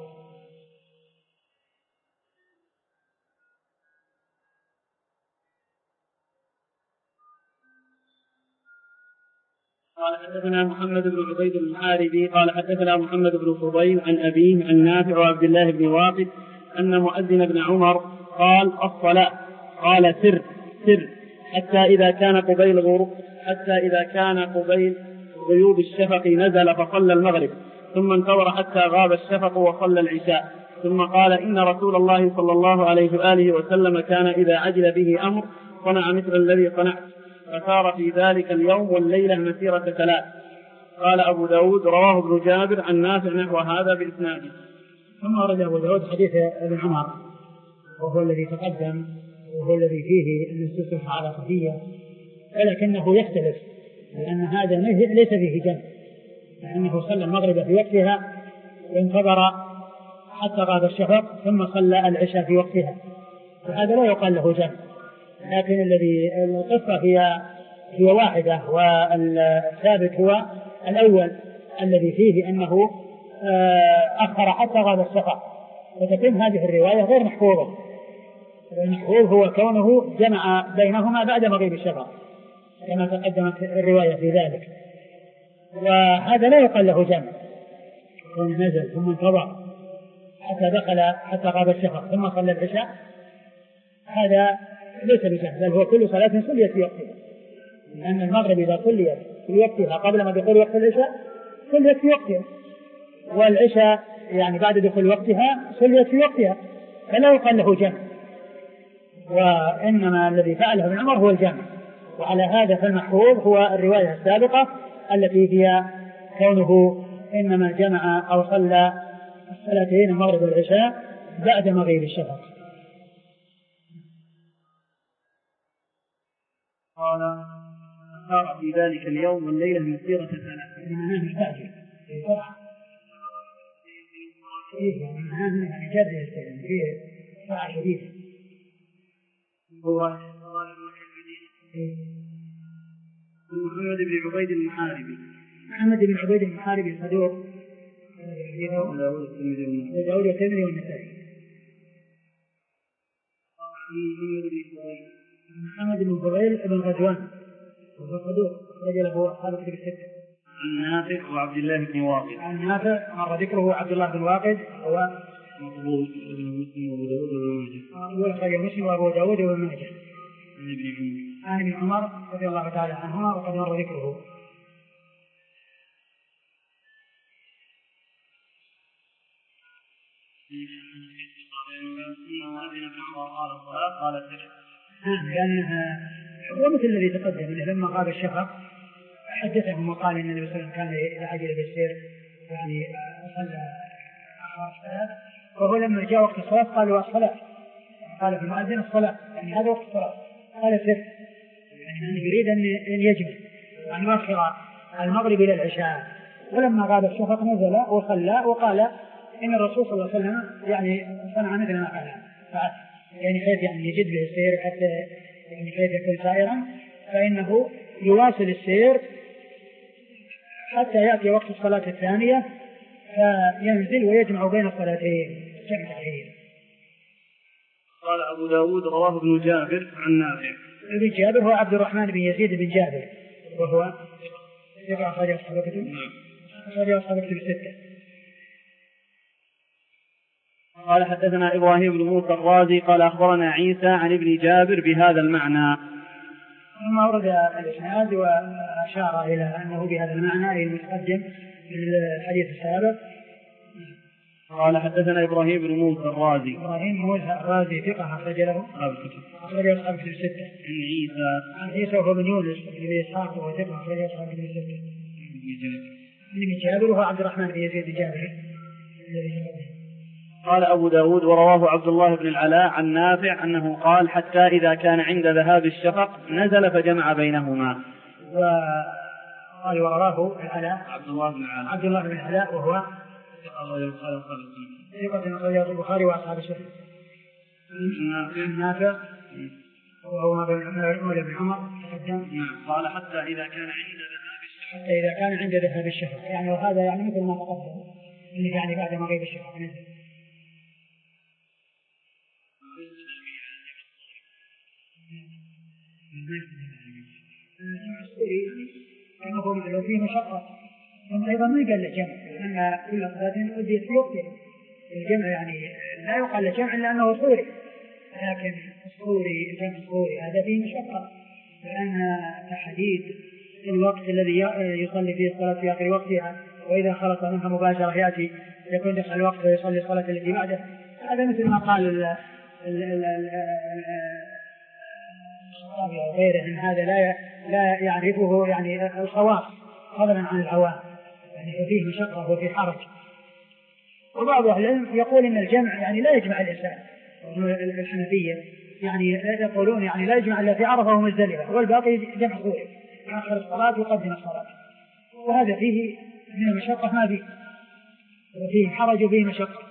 قال حدثنا محمد بن عبيد المحاربي قال حدثنا محمد بن فضيل عن أبيه عن نافع وعبد الله بن واقد أن مؤذن ابن عمر قال الصلاة قال سر سر حتى إذا كان قبيل غروب حتى إذا كان قبيل غيوب الشفق نزل فصلى المغرب ثم انتظر حتى غاب الشفق وصلى العشاء ثم قال إن رسول الله صلى الله عليه وآله وسلم كان إذا عجل به أمر صنع مثل الذي صنعت فصار في ذلك اليوم والليلة مسيرة ثلاث. قال أبو داود رواه ابن جابر عن نافع نحو هذا بإسناده. ثم أرد أبو داود حديث ابن عمر وهو الذي تقدم وهو الذي فيه أن استصلح على صفية، ولكنه يختلف لأن هذا ليس فيه جمع، لأنه صلى المغرب في وقتها وانتظر حتى غاب الشفق ثم صلى العشاء في وقتها، وهذا لا يقال له جمع. لكن الذي القصة هي هي واحدة، والثابت هو الأول الذي فيه أنه أخر حتى غاب الشفق، فتكون هذه الرواية غير محفوظة. المحفوظ هو كونه جمع بينهما بعد مغيب الشفق كما تقدمت الرواية في ذلك، وهذا لا يقال له جمع. كونه نزل ثم انتظر حتى دخل حتى غاب الشفق ثم صلى العشاء، هذا ليس بجمع، بل هو كل صلاة صليت في وقتها، لأن المغرب إذا صليت في وقتها قبل ما دخول وقت العشاء صليت في وقتها، والعشاء يعني بعد دخول وقتها صليت في وقتها، فلا يقال له جمع. وإنما الذي فعله ابن عمر هو الجمع، وعلى هذا فالمحفوظ هو الرواية السابقة التي فيها كونه إنما جمع أو صلى الصلاتين المغرب والعشاء بعد مغيب الشفق. قال صار في ذلك اليوم والليلة مسيرة ثلاث. إنها مستعجل بسرعة إيه يعني جد في سرعة شديدة. هو محمد بن عبيد المحاربي محمد بن عبيد المحاربي صدوق داود والترمذي والنسائي. محمد بن فضيل بن غزوان وهو صدوق رجل أبو أصحاب كتب الستة. عن نافع وعبد الله بن واقد. عن نافع مر ذكره عبد الله بن واقد هو مسلم وأبو داود وابن ماجه مسلم وأبو داود وابن ماجه. عن ابن عمر عن ابن عمر رضي الله تعالى عنهما وقد مر ذكره. لأنها ومثل الذي تقدم أنه لما غاب الشفق حدثهم وقال إن النبي صلى الله عليه وسلم كان إذا عجل بالسير يعني صلى أخر الصلاة، وهو لما جاء وقت الصلاة قالوا الصلاة، قال في المؤذن الصلاة، يعني هذا وقت الصلاة، قال سر يعني يريد أن يجمع أن يؤخر المغرب إلى العشاء، ولما غاب الشفق نزل وصلى وقال إن الرسول صلى الله عليه وسلم يعني صنع مثل ما فعل، يعني كيف يعني يجد به السير حتى يعني كيف يكون سائرا، فإنه يواصل السير حتى يأتي وقت الصلاة الثانية فينزل ويجمع بين الصلاتين جمع تحرير. قال أبو داود رواه ابن جابر عن نافع. ابن جابر هو عبد الرحمن بن يزيد بن جابر وهو ثقة أخرجه أصحاب الكتب. أخرجه أصحاب الكتب الستة. قال حدثنا إبراهيم بن موسى الرازي قال أخبرنا عيسى عن ابن جابر بهذا المعنى. ثم أورد الإسناد وأشار إلى أنه بهذا المعنى المتقدم في الحديث السابق. قال حدثنا إبراهيم بن موسى الرازي. إبراهيم موسى الرازي ثقة أخرج له أخرج له أصحاب الكتب الستة. عن عيسى عن عيسى وهو بن يونس بن إسحاق وهو ثقة أخرج له أصحاب الكتب الستة. ابن جابر وهو عبد الرحمن بن يزيد الجابري. قال أبو داود ورواه عبد الله بن العلاء عن نافع أنه قال حتى إذا كان عند ذهاب الشفق نزل فجمع بينهما. وقال ورواه العلاء عبد الله بن العلاء عبد الله بن العلاء وهو ثقة أخرجه البخاري وأصحاب السنن. نافع وهو مولى بن عمر تقدم. قال حتى إذا كان عند ذهاب الشفق حتى إذا كان عند ذهاب الشفق يعني وهذا يعني مثل ما تقدم اللي يعني بعد مغيب الشفق نزل. كما لو فيه مشقة ثم أيضا ما يقال له جمع لأن كل صلاة أديت في وقتها. الجمع يعني لا يقال له جمع لأنه صوري لكن الصوري الجمع الصوري هذا فيه مشقة لأن تحديد الوقت الذي يصلي فيه الصلاة في آخر وقتها وإذا خلص منها مباشرة يأتي يكون دخل الوقت ويصلي الصلاة التي بعده. هذا مثل ما قال ال ال ال غيره ان هذا لا لا يعرفه يعني الخواص فضلا عن العوام يعني فيه مشقة وفيه حرج. وبعض أهل العلم يقول ان الجمع يعني لا يجمع الإنسان. الحنفية يعني يقولون يعني لا يجمع الا في عرفة ومزدلفة والباقي جمع صوري يأخر الصلاة ويقدم الصلاة وهذا فيه من المشقة ما فيه وفيه حرج وفيه مشقة.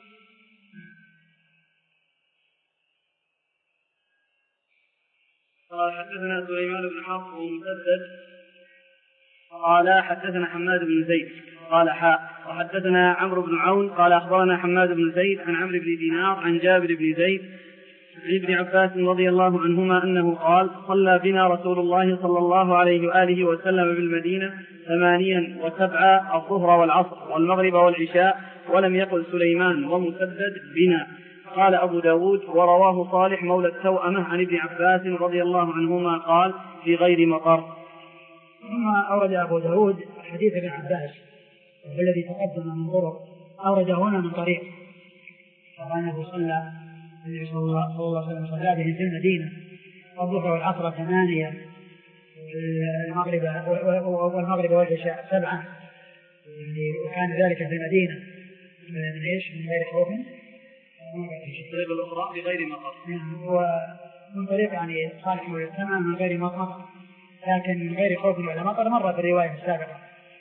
قال حدثنا سليمان بن حرب ومسدد قال حدثنا حماد بن زيد قال حاء وحدثنا عمرو بن عون قال أخبرنا حماد بن زيد عن عمرو بن دينار عن جابر بن زيد عن ابن عباس رضي الله عنهما أنه قال صلى بنا رسول الله صلى الله عليه وآله وسلم بالمدينة ثمانيا وسبعا الظهر والعصر والمغرب والعشاء ولم يقل سليمان ومسدد بنا. قال أبو داود ورواه صالح مولى التوأمة عن ابن عباس رضي الله عنهما قال في غير مطر. ثم أورد أبو داود حديث ابن عباس والذي تقدم من طرق أورد هنا من طريق فأنه صلى النبي صلى الله عليه وسلم صلى به في المدينة الظهر والعصر ثمانية المغرب والمغرب والعشاء سبعة يعني وكان ذلك في المدينة من ايش من غير خوف الطريق الأخرى بغير مطر ومن طريق يعني صالح والسماء من غير مطر لكن من غير خوف ولا مطر مرة في الرواية السابقة.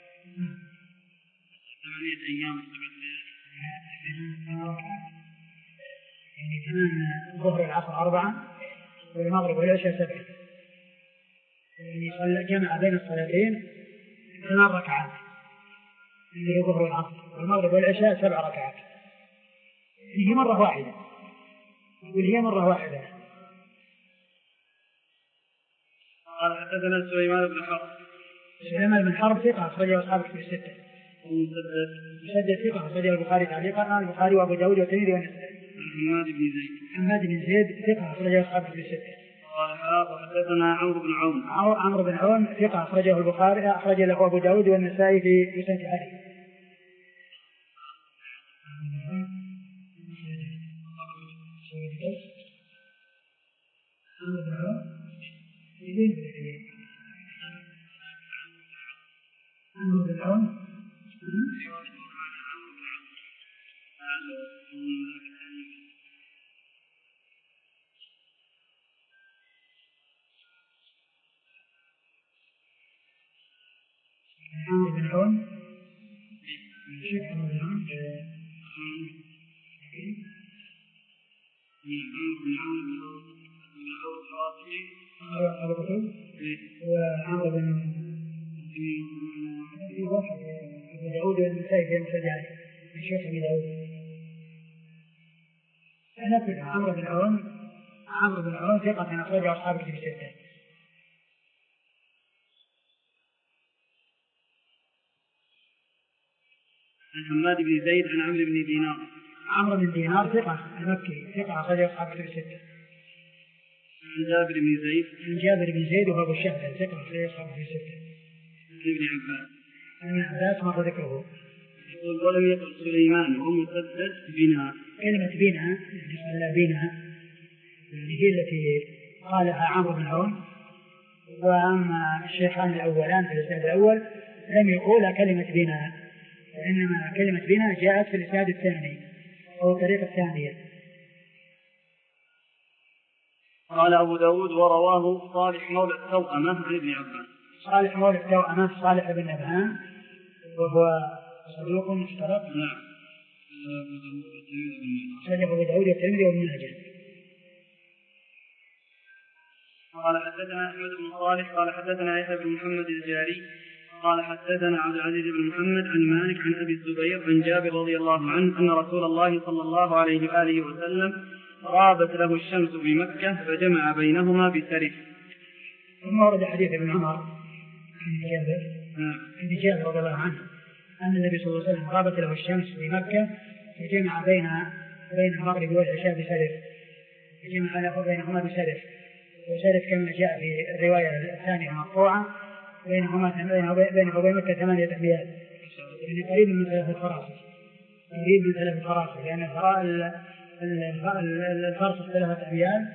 ثمانية أيام يعني ثمان الظهر والعصر أربعة والمغرب والعشاء سبعة يعني صلى جمع بين الصلاتين ثمان ركعات اللي هي الظهر والعصر والمغرب والعشاء سبع ركعات هي مرة واحدة والهي مرة واحدة. قال حدثنا سليمان بن حرب سليمان بن حرب ثقة أخرجه أصحاب الكتب الستة. مسدد ثقة أخرجه البخاري تعليقا البخاري وأبو داود والترمذي والنسائي. حماد بن زيد حماد بن زيد ثقة أخرجه أصحاب الكتب الستة. قال حدثنا عمرو بن عون عمرو بن عون ثقة أخرجه البخاري أخرج له أبو داود والنسائي في مسند علي. عمرو بن عون عمرو بن عون الشيخ عمرو بن عون أبو بكر وعمرو بن في واحد أبو داود والنسائي في مسند علي الشيخ أبي داود. نفس عمرو بن عون عمرو بن عون ثقة أخرجه أصحاب الكتب الستة. عن حماد بن زيد عن عمرو بن دينار. عمرو بن دينار ثقة المكي ثقة أخرج أصحاب الكتب الستة. عن جابر بن زيد عن جابر بن زيد وهو أبو الشهبة ثقة أخرج أصحاب الكتب الستة. عن ابن عباس. عن ابن عباس مر ذكره. يقول ولم يقل سليمان وهو مسدد بنا. كلمة بنا بالنسبة لها بنا يعني هي التي قالها عمرو بن عون. وأما الشيخان الأولان في الإسناد الأول لم يقول كلمة بنا، وإنما كلمة بنا جاءت في الإسناد الثاني أو الطريقة الثانية. قال أبو داود ورواه صالح مولى التوأمة عن ابن عباس. صالح مولى التوأمة صالح بن نبهان وهو صدوق مشترك. نعم. صدق أبو داود والترمذي وابن ماجه. قال حدثنا أحمد بن صالح قال حدثنا يحيى بن محمد الجاري قال حدثنا عبد العزيز بن محمد عن مالك عن أبي الزبير عن جابر رضي الله عنه أن رسول الله صلى الله عليه وآله وسلم غابت له الشمس بمكة فجمع بينهما بسرف. ثم ورد حديث ابن عمر عن جابر عن جابر رضي الله عنه أن النبي صلى الله عليه وسلم غابت له الشمس بمكة فجمع بين بين المغرب والعشاء بسرف، فجمع له بينهما بسرف. وسرف كما جاء في الرواية الثانية مرفوعة بينهما بينه وبين مكة ثمانية أميال، يعني قريب من ثلاثة فراص، قريب من ثلاثة فراص، لأن الفرس ثلاثة أميال.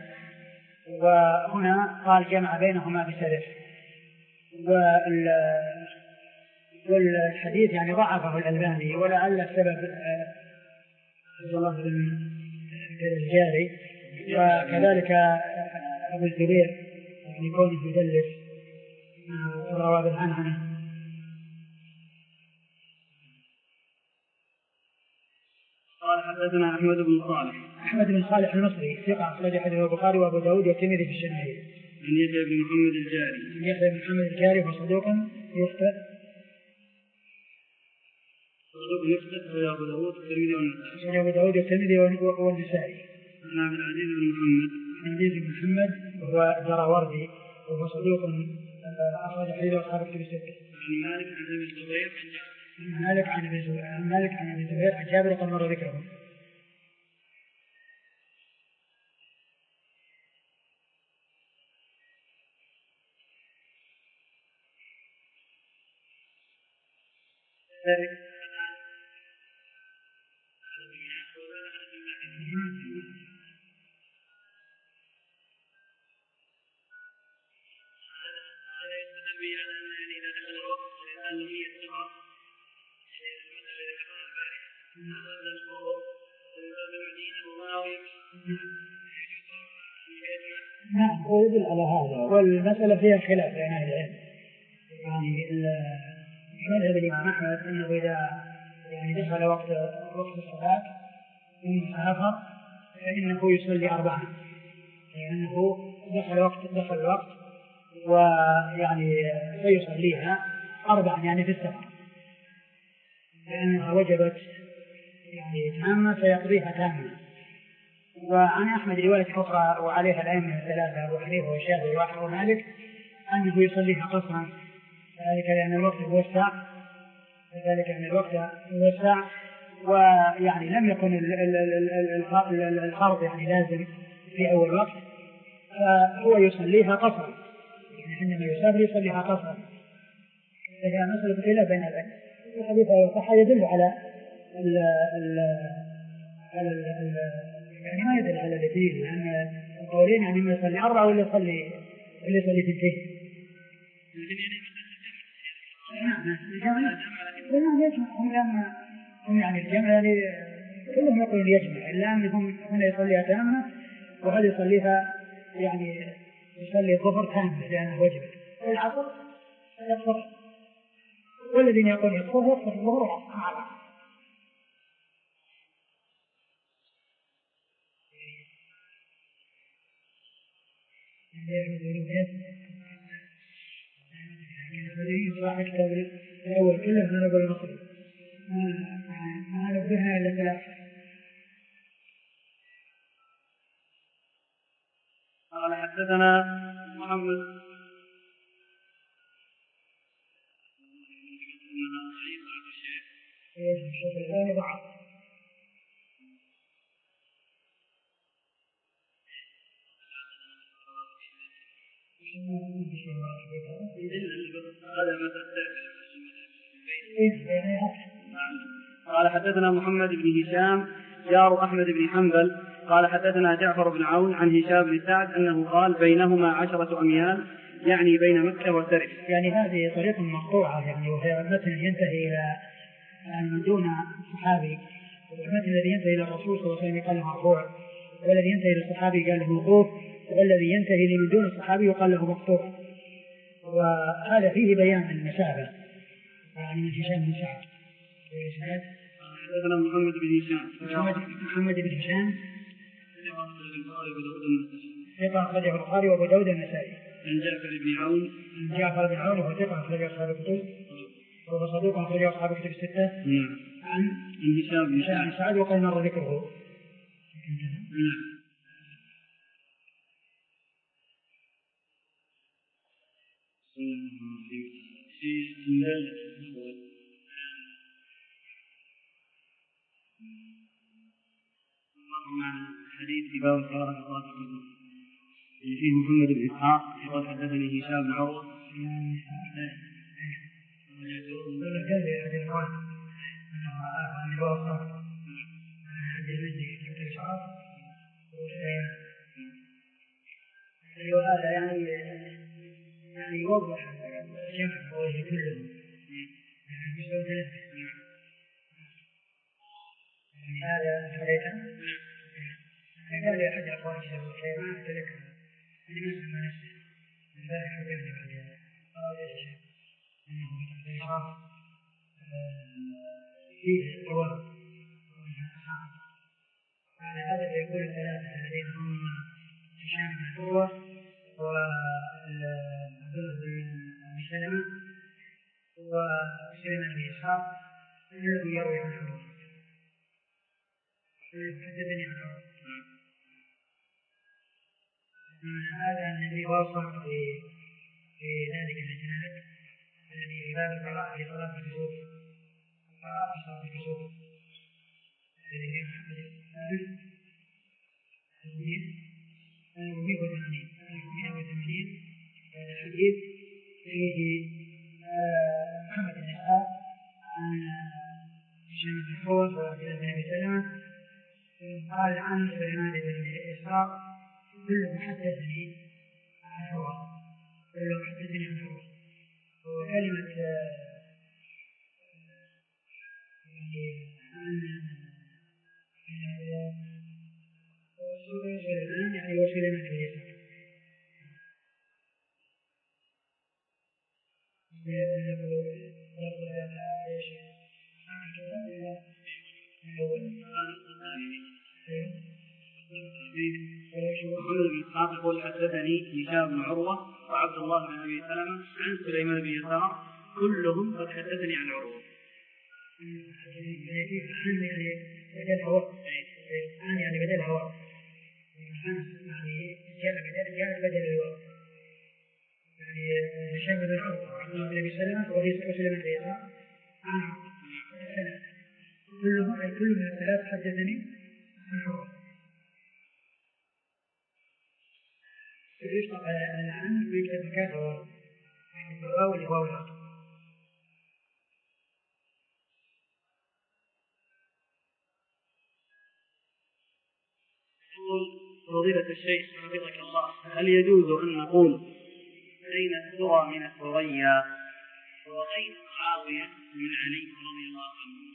وهنا قال جمع بينهما بسرف. والحديث يعني ضعفه الألباني ولعل السبب الله بن الجاري، وكذلك أبو الزبير يعني كونه يدلس رواه بالعنعنة. قال حدثنا أحمد بن صالح أحمد بن صالح المصري ثقة أخرج حديثه البخاري وأبو داود والترمذي في الشمائل. عن يحيى بن محمد الجاري عن يحيى بن محمد الجاري وصدوق يخطئ صدوق يخطئ ويا أبو داود والترمذي والنسائي. وأبو داود والترمذي والنسائي. عن عبد العزيز بن محمد عن عبد العزيز بن محمد وهو الدراوردي وهو صدوق أخرج حديثه أصحاب الكتب الستة. عن مالك عن أبي الزبير عن مالك عن أبي الزبير عن مالك عن أبي الزبير عن جابر قد مر ذكره. نعم هو يدل على هذا، والمسألة فيها خلاف بين أهل العلم. يعني مذهب الإمام أحمد أنه إذا يعني دخل وقت وقت الصلاة من سافر فإنه يصلي أربعا، لأنه يعني دخل وقت دخل الوقت ويعني سيصليها أربعا يعني في السفر، لأنها وجبت يعني تامة فيقضيها تامة. وعن أحمد رواية أخرى وعليها الأئمة الثلاثة أبو حنيفة والشافعي وأحمد ومالك أنه يصليها قصرا، ذلك لأن الوقت موسع ذلك لأن الوقت موسع ويعني لم يكن الفرض يعني لازم في أول وقت، فهو يصليها قصرا، يعني عندما يسافر يصليها قصرا. فهي مسألة خلاف بين العلماء. الحديث صح يدل على ال ال على ال يعني ما يدل على الاثنين، لأن القولين يعني ما يصلي أربعة ولا يصلي ولا يصلي اثنتين. نعم الجمع هم يجمع هم يعني الجمع يعني كلهم يقولون يجمع، إلا أنهم هنا يصليها تامة وهذا يصليها يعني يصلي الظهر تامة لأنه وجبت، والعصر يقصر، والذين يقولون يقصر يقصر الظهر والعصر مع بعض. صراحة الكتاب الأول كله من أول المصري ما نبهها إلا ثلاث. قال حدثنا محمد الشيخ الثاني ضعف. قال حدثنا محمد بن هشام جار أحمد بن حنبل قال حدثنا جعفر بن عون عن هشام بن سعد أنه قال بينهما عشرة أميال يعني بين مكة وسرح. يعني هذه طريق مقطوعة يعني، وهي المتن ينتهي إلى من دون صحابي، المتن الذي ينتهي إلى الرسول صلى الله عليه وسلم قال مرفوع، والذي ينتهي إلى الصحابي قال له موقوف، والذي ينتهي لمن دون الصحابي يقال له مقطوع. وهذا فيه بيان المسافة يعني من هشام بن سعد. حدثنا محمد بن هشام محمد بن هشام ثقة أخرجه البخاري وأبو داود النسائي. عن جعفر بن عون جعفر بن عون وهو ثقة أخرجه أصحاب الكتب وهو صدوق أخرجه أصحاب الكتب الستة. نعم. عن عن هشام بن سعد وقال مر ذكره. نعم. مع حديث في باب الصلاة الصلاة فيه محمد بن إسحاق يقول حدثني هشام بن عروة وهذا يعني يعني يوضح جمع وجه كله يعني هذا فريدا قال لي أحد أخواني ما أتذكر أني ما سمع نفسه من ذلك حدثني بعد قال إيش أنه بالإشراف فيه الجواب على هذا يقول الثلاثة الذين هم هشام بن عروة وعبد الله بن سلمة وسليمان بن إسحاق كلهم يروي عن عروة حدثني عن عروة. هذا الذي وصف في في ذلك الإسناد الذي في باب القراءة في صلاة الكسوف القراءة في صلاة الكسوف الذي في محمد المئة وثمانين مئة وثمانين الحديث فيه محمد بن إسحاق عن هشام بن عروة وعبد الله بن أبي سلمة قال عن سليمان بن إسحاق كل محدثني عن عروة كل محدثني عن عروة. وكلمة يعني عن سليمان يعني وسليمان بن إسحاق محمد بن إسحاق يقول حدثني هشام بن عروة وعبد الله بن أبي سلمة عن سليمان بن يسار كلهم قد حدثني عن عروة. يعني بدل هواء يعني بدل هواء يعني جاء بدل جاء بدل الواو يعني هشام بن عروة وعبد الله بن أبي سلمة وسليمان بن يسار عن كلهم أي كل من الثلاث حدثني عن عروة. يشتق على عن ويكتب مكان هواء الواو الواو العطف. فضيلة الشيخ حفظك الله هل يجوز أن نقول أين الثرى من الثريا وأين معاوية من علي رضي الله عنه؟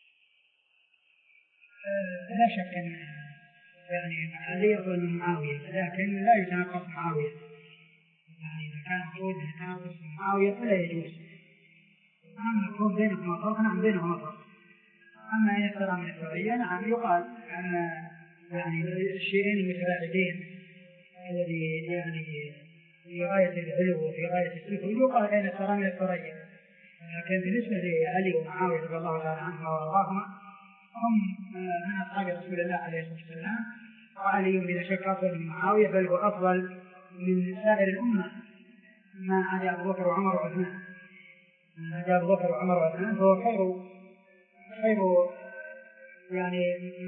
لا شك أن يعني علي يقول من معاوية لكن لا يتناقض معاوية يعني إذا كان مقصود يتناقض معاوية فلا يجوز. أما يكون بينهما فرق نعم بينهما فرق. أما أن يترى من الثريا نعم يقال أن يعني الشيئين المتباعدين الذي يعني في غاية العلو وفي غاية السفل يقال أين ترى من الثريا. لكن بالنسبة لعلي ومعاوية رضي الله تعالى عنهما وارضاهما هم من أصحاب رسول الله عليه الصلاة والسلام وعلي بلا شك أفضل من معاوية بل هو أفضل من سائر الأمة ما عدا أبو بكر وعمر وعثمان. ما عدا أبو بكر وعمر وعثمان فهو خير خير يعني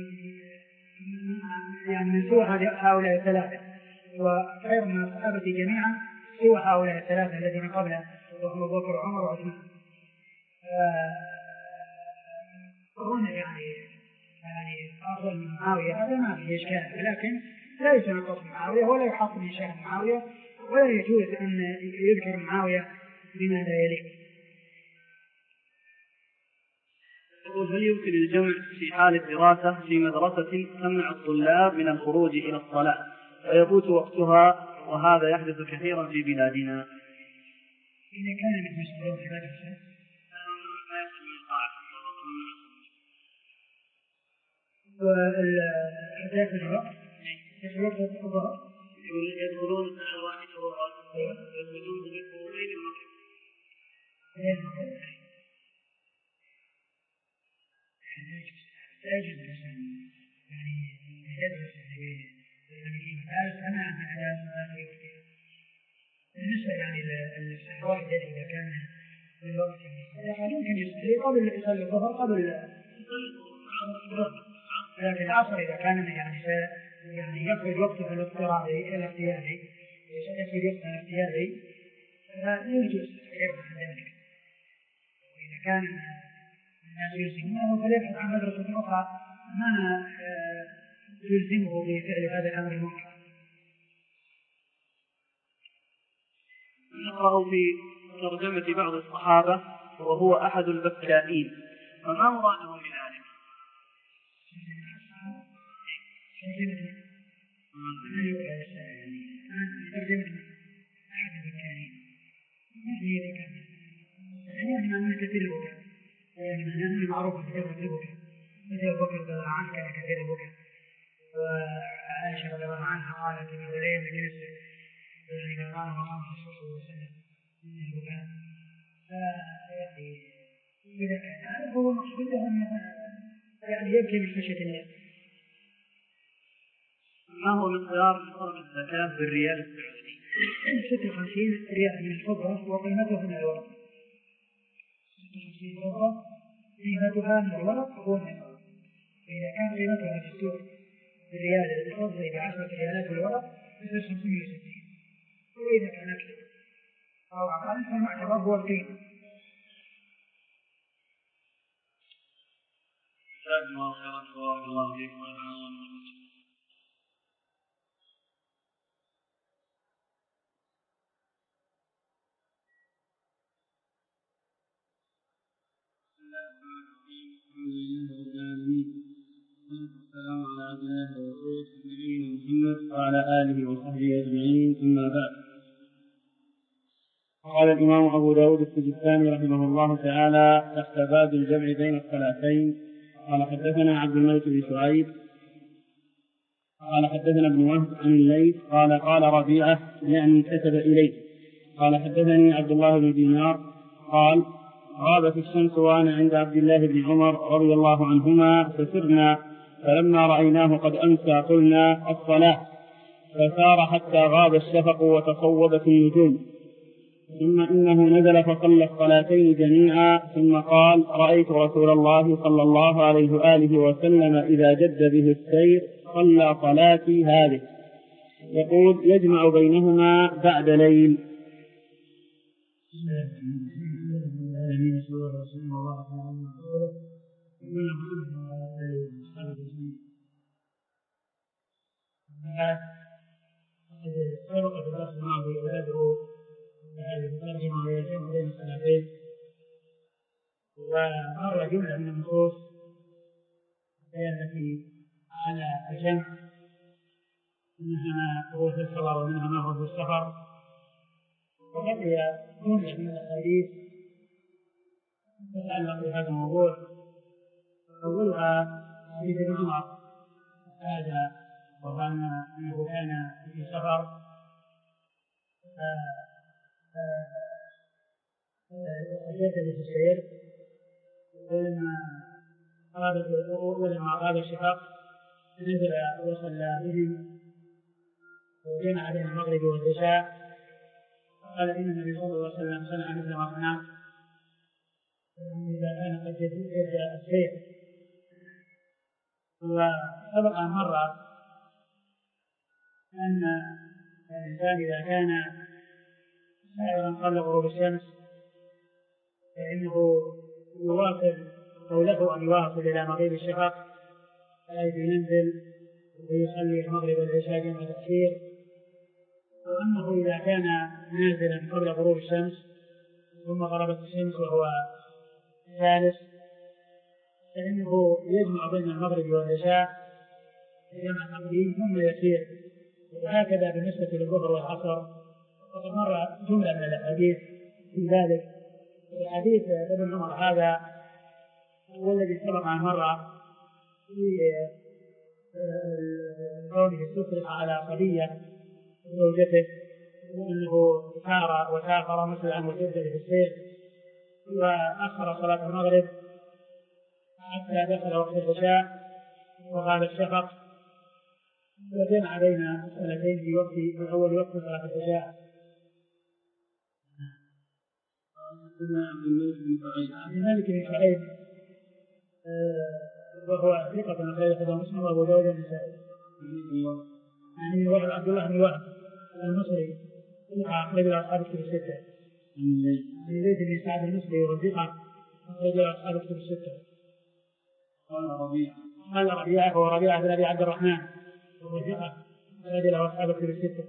يعني من سوى هؤلاء الثلاثة، وخير من الصحابة جميعا سوى هؤلاء الثلاثة الذين قبله وأبو بكر وعمر وعثمان. هنا يعني يعني أفضل من معاوية هذا ما فيه إشكال، لكن لا يتنقص معاوية ولا يحط من شأن معاوية، ولا يجوز أن يذكر معاوية بما لا يليق. يقول هل يمكن الجمع في حال الدراسة في مدرسة تمنع الطلاب من الخروج إلى الصلاة ويفوت وقتها، وهذا يحدث كثيرا في بلادنا؟ إذا كان من مسلمين في مدرسة والأحداث الوقت في وقت الظهر يدخلون الساعة واحدة ويخرجون بين المغرب. لا يجوز الإنسان يعني يدرس يعني في مدارس أنا عن أحداث في وقتها. بالنسبة يعني للسحوات إذا كان في الوقت يعني يمكن يصلي قبل يصلي الظهر قبل، لكن العصر إذا كان يعني يعني يخرج وقته الاضطراري الاختياري يخرج وقته الاختياري لا يجوز التحقيق عن ذلك. وإذا كان الناس يلزمونه فليبحث عن مدرسة أخرى ما يلزمه بفعل هذا الأمر المنكر. نقرأ في ترجمة بعض الصحابة وهو أحد البكائين، فما مراده بذلك؟ ترجمة أحد البكائين يعني كان يعني ما كثير البكاء، يعني من معروف كثير البكاء، مثل أبو بكر رضي الله عنه كان كثير البكاء، وعائشة رضي الله عنها قالت إن ذرية مجلس يعني كان مقام الرسول صلى الله عليه وسلم من البكاء. فيعني إذا كان هذا هو المقصود أن يعني يبكي من خشية الله. ما هو مقدار نصاب الزكاة بالريال السعودي؟ ستة وخمسين ريال من الفضة وقيمتها من الورق. ستة وخمسين فضة قيمتها من الورق هو النصاب. فإذا كان قيمتها في السوق بالريال الفضة بعشرة ريالات الورق يصير خمسمائة وستين، وإذا كان أكثر أو أقل فالمعتبر هو القيمة. جزاكم الله خيرا وبارك الله فيكم. السلام على عبد الله ورسوله نبينا محمد وعلى آله وصحبه أجمعين، أما بعد. قال الإمام أبو داود السجستاني رحمه الله تعالى تحت باب الجمع بين الصلاتين: قال حدثنا عبد الملك بن شعيب قال حدثنا ابن وهب عن الليث قال قال ربيعة يعني كتب إليه قال حدثني عبد الله بن دينار قال غابت الشمس وأنا عند عبد الله بن عمر رضي الله عنهما فسرنا، فلما رأيناه قد أمسى قلنا الصلاة، فسار حتى غاب الشفق وتصوبت النجوم، ثم إنه نزل فصلى الصلاتين جميعا، ثم قال رأيت رسول الله صلى الله عليه وآله وسلم إذا جد به السير صلى صلاتي هذه، يقول يجمع بينهما بعد ليل. سبق في الدرس الماضي وذكروا هذه الترجمة ويجمع بين الصلاتين، ومر جملة من النصوص التي على الجمع، منها ما هو في الصلاة ومنها ما هو في السفر، وبقي جملة من الأحاديث تتعلق بهذا الموضوع. أولها حديث ابن عمر هذا وظن أنه كان في سفر فجد في السير، ولما ولما غاب الشفق نزل وصلى بهم وجمع بين المغرب والعشاء. قال إن النبي صلى الله عليه وسلم صنع مثل ما صنعت، إذا كان قد يبدأ السير. وسبق أن مر أن الإنسان إذا كان سائرا قبل غروب الشمس فإنه يواصل أو له أن يواصل إلى مغيب الشفق، حيث ينزل ويصلي المغرب والعشاء جمع تأخير. وأنه إذا كان نازلا قبل غروب الشمس ثم غربت الشمس وهو ثالث فإنه يجمع بين المغرب والعشاء جمع تقديم ثم يسير. وهكذا بالنسبة للظهر والعصر، وقد مر جملة من الأحاديث في ذلك. الحديث ابن عمر هذا هو الذي سبق أن مر في كونه استفرغ على صبية زوجته وأنه سار وسافر مسرعا وجد في السير وأخر صلاة المغرب حتى دخل وقت العشاء وغاب الشفق، وجمع بين الصلاتين في وقت في أول وقت صلاة العشاء. عبد الملك بن شعيب وهو ثقة أخرجه مسلم وأبو داود والنسائي. يعني وهب عبد الله بن وهب المصري ثقة أخرجه أصحاب الكتب الستة. عن زيد بن سعد المصري وهو ثقة أخرجه أصحاب الكتب الستة. قال ربيعة قال ربيعة هو ربيعة بن أبي عبد الرحمن وهو ثقة أخرجه أصحاب الكتب الستة.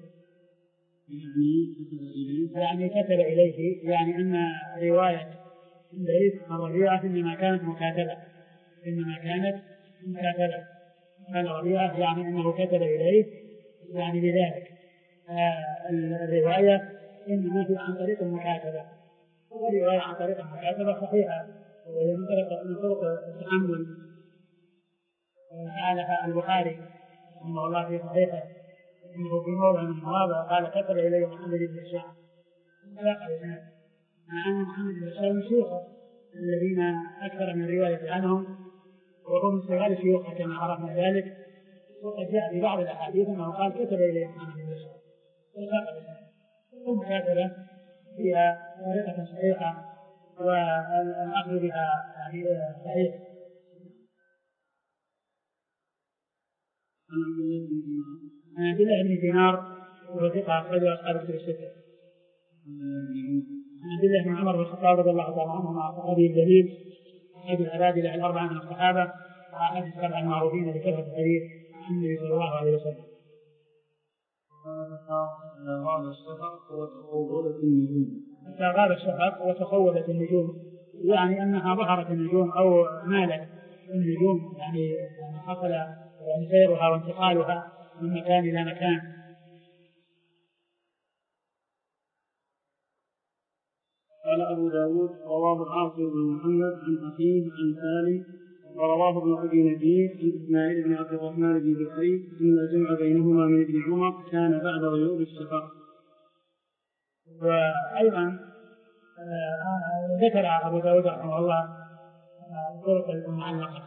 يعني كتب إليه يعني أن رواية زيد عن ربيعة إنما كانت مكاتبة إنما كانت مكاتبة قال ربيعة يعني أنه كتب إليه يعني بذلك. الرواية إنما في عن طريق المكاتبة، والرواية عن طريق المكاتبة صحيحة وهي من طرق التحمل قالها البخاري رحمه الله في صحيحه إنه في موضع من المواضع قال كتب إليه محمد بن الشام مع أن محمد بن الشام شيوخه الذين أكثر من الرواية عنهم وهم من صغار شيوخه كما عرفنا ذلك. وقد جاء في بعض الأحاديث أنه قال كتب إليه محمد بن الشام. المكاتبة فيها طريقة صحيحة والأخذ بها صحيح. عن عبد الله بن دينار وثقة أخرجه أصحاب الكتب الستة. عن عبد الله بن عمر بن الخطاب رضي الله تعالى عنه مع صحابه الجليل أحد العبادلة الأربعة من الصحابة وأحد السبع المعروفين بكثرة الحديث عن النبي صلى الله عليه وسلم. غاب الشفق وتخولت النجوم. غاب الشفق وتخولت النجوم يعني أنها ظهرت النجوم أو مالت النجوم يعني حصل يعني سيرها وانتقالها من مكان إلى مكان. قال أبو داود رواه عاصم بن محمد عن أخيه عن سالم ورواه ابن أبي نجيب عن إسماعيل بن عبد الرحمن بن بكري أن الجمع بينهما من ابن عمر كان بعد غيوب الشفق. وأيضا ذكر أبو داود رحمه الله طرق المعلقة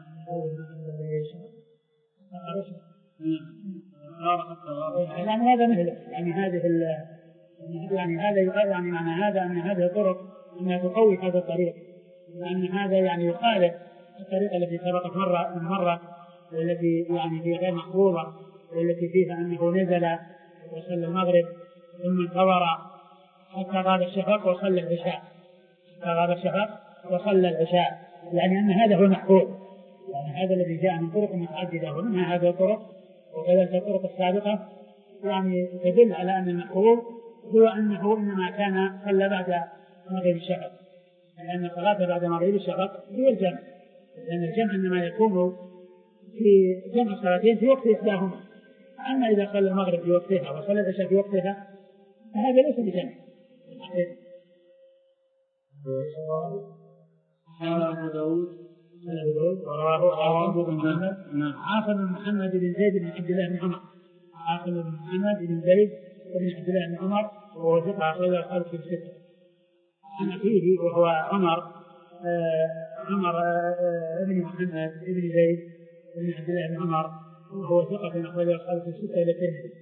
يعني هذا مثل يعني هذه يعني هذا يقال يعني معنى هذا أن هذه الطرق أنها تقوي هذا الطريق، لأن هذا يعني يخالف الطريقة التي سبقت مرة من مرة والتي يعني هي غير محفوظة والتي فيها أنه نزل وصلى المغرب ثم انتظر حتى غاب الشفق وصلى العشاء حتى غاب الشفق وصلى العشاء يعني أن هذا هو المحفوظ. يعني هذا الذي جاء من طرق متعددة ومنها هذه الطرق وكذلك الطرق السابقة يعني تدل على أن المحفوظ هو أنه إنما كان صلى بعد مغيب الشفق، لأن الصلاة بعد مغيب الشفق هي الجمع، لأن الجمع إنما يكون في جمع الصلاتين في وقت إحداهما. أما إذا صلى المغرب في وقتها وصلى العشاء في وقتها فهذا ليس بجمع. قال أبو داود ورواه عاصم بن محمد عاصم بن محمد بن زيد بن عبد الله بن عمر عاصم بن محمد بن زيد بن عبد الله بن عمر وهو ثقة أخرجه أصحاب الكتب الستة. عن أخيه وهو عمر عمر بن محمد بن زيد بن عبد الله بن عمر وهو ثقة أخرجه أصحاب الكتب الستة إلى الترمذي.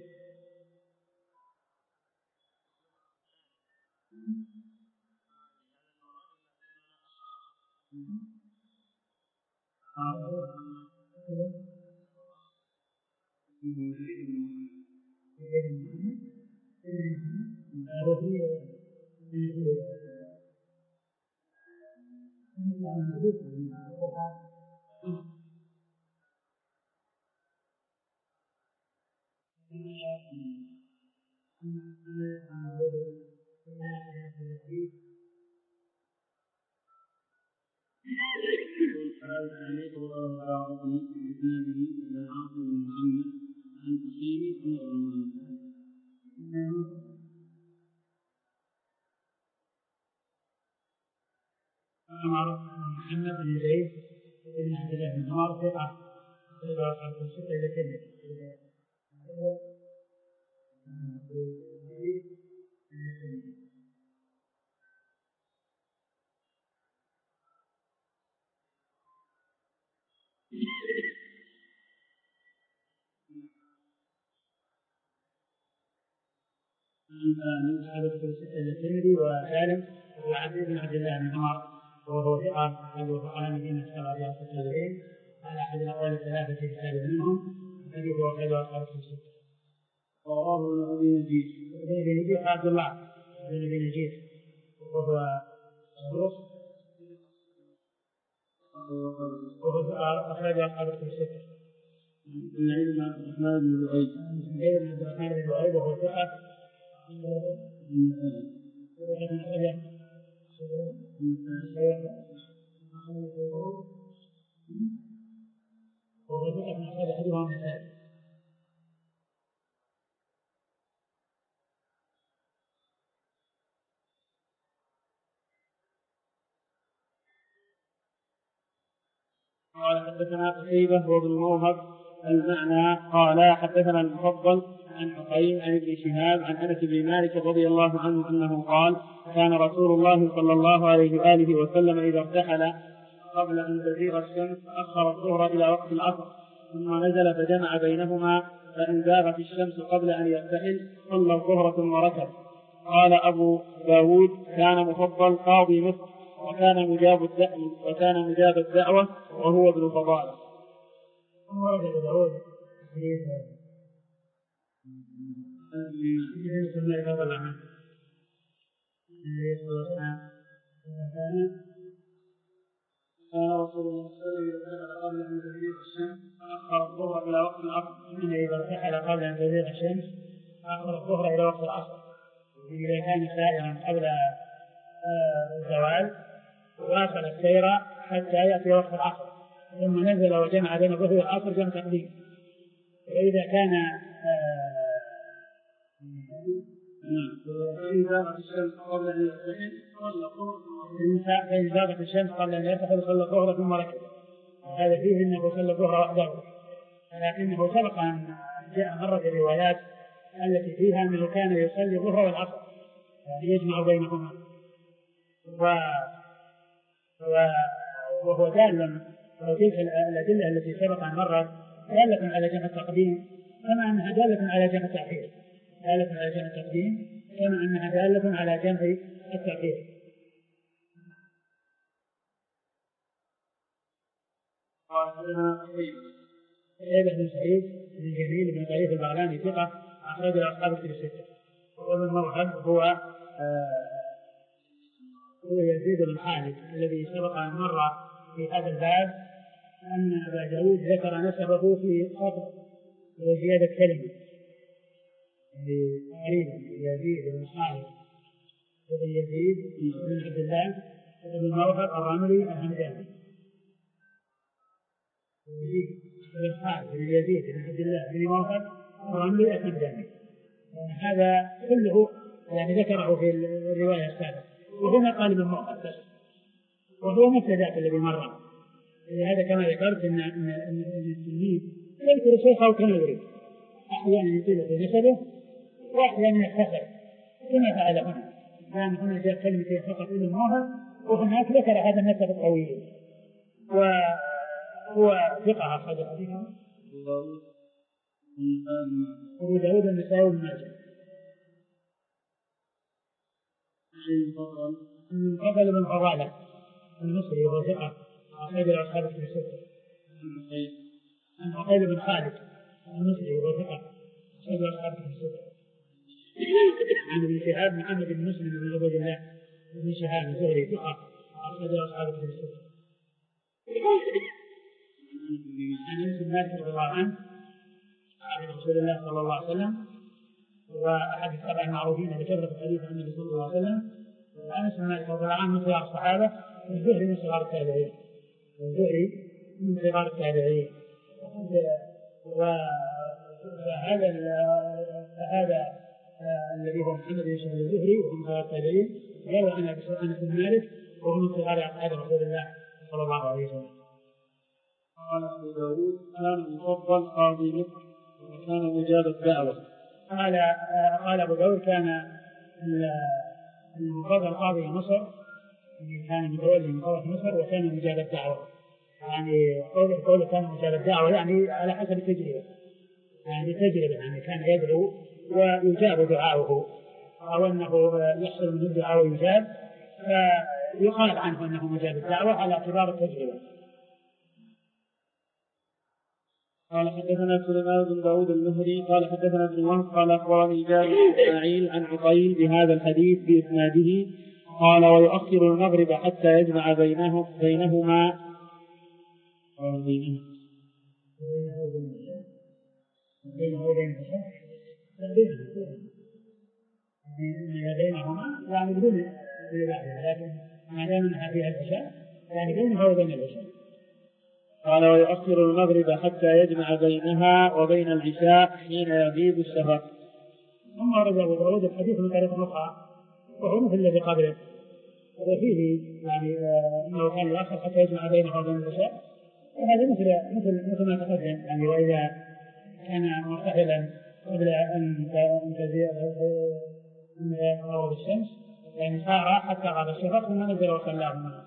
محمد بن زيد بن عبد الله بن عمر ثقة في الستة إلى كلمة من صحابة الستة إلى الترمذي وسالم وعبد بن عبد الله بن عمر وهو ثقة أبو فقهاء المدينة السبعة في أصل التابعين على أحد الأقوال الثلاثة في كتاب منهم الذي هو خير أصحاب الستة. رواه أبي نجيح. أبي نجيح عبد الله بن أبي نجيح وهو صدوق وهو أخرج أصحاب الستة. بن عبد الرحمن بن لؤي. بن عبد الرحمن بن لؤي وهو ثقة قال حدثنا قتيبة وابن موهب المعنى قال حدثنا المفضل عن حقين عن ابن شهاب عن انس بن مالك رضي الله عنه انه قال كان رسول الله صلى الله عليه واله وسلم اذا ارتحل قبل ان تزيغ الشمس اخر الظهر الى وقت العصر ثم نزل فجمع بينهما فان زاغت الشمس قبل ان يرتحل صلى الظهر ثم ركب. قال ابو داود كان مفضل قاضي مصر وكان مجاب الدعوة وكان مجاب الدعوة وهو ابن فضالة. كان رسول الله صلى الله عليه وسلم قبل أن تزيغ الشمس أخر الظهر إلى وقت العصر. إذا ارتحل قبل أن تزيغ الشمس أخر الظهر إلى وقت العصر. إذا كان سائرا قبل الزوال واصل السير حتى يأتي وقت العصر ثم نزل وجمع بين الظهر والعصر جمع تقديم. وإذا كان فإن زاغت الشمس قبل أن يرتحل صلى الظهر فإن زاغت الشمس قبل أن يرتحل صلى الظهر ثم ركب. هذا فيه أنه صلى الظهر وحده لكنه سبق أن جاء مرة الروايات التي فيها أنه كان يصلي الظهر والعصر يعني يجمع بينهما و... وهو دال وتلك الأدلة التي سبق أن مرت دالة على جمع التقديم كما أنها دالة على جمع التأخير دالة على جمع التقديم كما أنها دالة على جمع التأخير. قتيبة بن سعيد بن جميل بن طريف البغلاني ثقة أخرج أصحاب الكتب الستة. وابن موهب هو آه هو يزيد بن خالد الذي سبق أن مر في هذا الباب أن أبا داود ذكر نسبه في خطأ وزيادة كلمة تقريبا يزيد بن خالد بن يزيد بن عبد الله بن موهب الرملي الهمداني يزيد بن خالد بن يزيد بن عبد الله بن موهب الرملي الهمداني. هذا كله يعني ذكره في الرواية السابقة وهو قال ابن موهب بس وهو مبتدأ الذي مر. لهذا كما ذكرت ان ان ان التلميذ يذكر شيخه كما يريد احيانا يطيل في نسبه واحيانا يختصر كما فعل هنا. كان هنا جاء كلمتين فقط ابن موهب وهناك ذكر هذا النسب الطويل وهو ثقة أخرج حديثه أبو داود النسائي بن ماجه. من فضل بن فضالة المصري وهو ثقة أخرج أصحاب الكتب الستة. عن عقيل بن خالد المصري وهو ثقة أخرج أصحاب الكتب الستة. عن ابن شهاب محمد بن مسلم بن عبد الله بن شهاب الزهري ثقة أخرج أصحاب الكتب الستة. عن أنس بن مالك رضي الله عنه عن رسول الله صلى الله عليه وسلم وأحد السبع المعروفين بكثرة الحديث عن النبي صلى الله عليه وسلم. أنس بن مالك رضي الله عنه من صغار الصحابة والزهري من صغار التابعين. والزهري من صغار التابعين. وهذا فهذا الذي هو محمد بن شهاب الزهري ومن صغار التابعين روى عن أنس بن مالك وهو من صغار أصحاب رسول الله صلى الله عليه وسلم. قال أبو داود كان مفضل قاضي مصر وكان مجاب الدعوة. قال قال أبو داود كان المفضل قاضي مصر كان متولي من قضاء مصر وكان مجاب الدعوة. يعني قوله قوله كان مجاب الدعوة يعني على حسب التجربة. يعني تجربة يعني كان يدعو ويجاب دعاؤه أو أنه يحصل من الدعاء ويجاب فيقال عنه أنه مجاب الدعوة على اعتبار التجربة. قال حدثنا سليمان بن داود المهري قال حدثنا ابن وهب قال أخبرني جابر بن إسماعيل عن عقيل بهذا الحديث بإسناده قال ويؤخر المغرب حتى يجمع بينه بينهما بينهما يعني بدون لكن ما دام انها فيها العشاء يعني بينها وبين العشاء. قال ويؤخر المغرب حتى يجمع بينها وبين العشاء حين يغيب الشفق. ثم ورد أبو داود الحديث من طريق أخرى وهو مثل الذي قبله وفيه يعني أنه كان يؤخر حتى يجمع بينها وبين العشاء وهذا مثل مثل مثل ما تقدم يعني وإذا كان مرتحلا قبل أن تزيغ غروب الشمس يعني سار حتى غاب الشفق ثم نزل وصلاهما.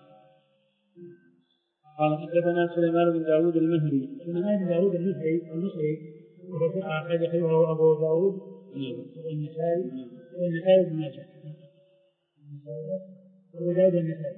قال حدثنا سليمان بن داود المهري. سليمان بن داود المهري المصري وهو ثقة أخرج حديثه أبو داود والنسائي والنسائي بن ماجه. أبو داود والنسائي.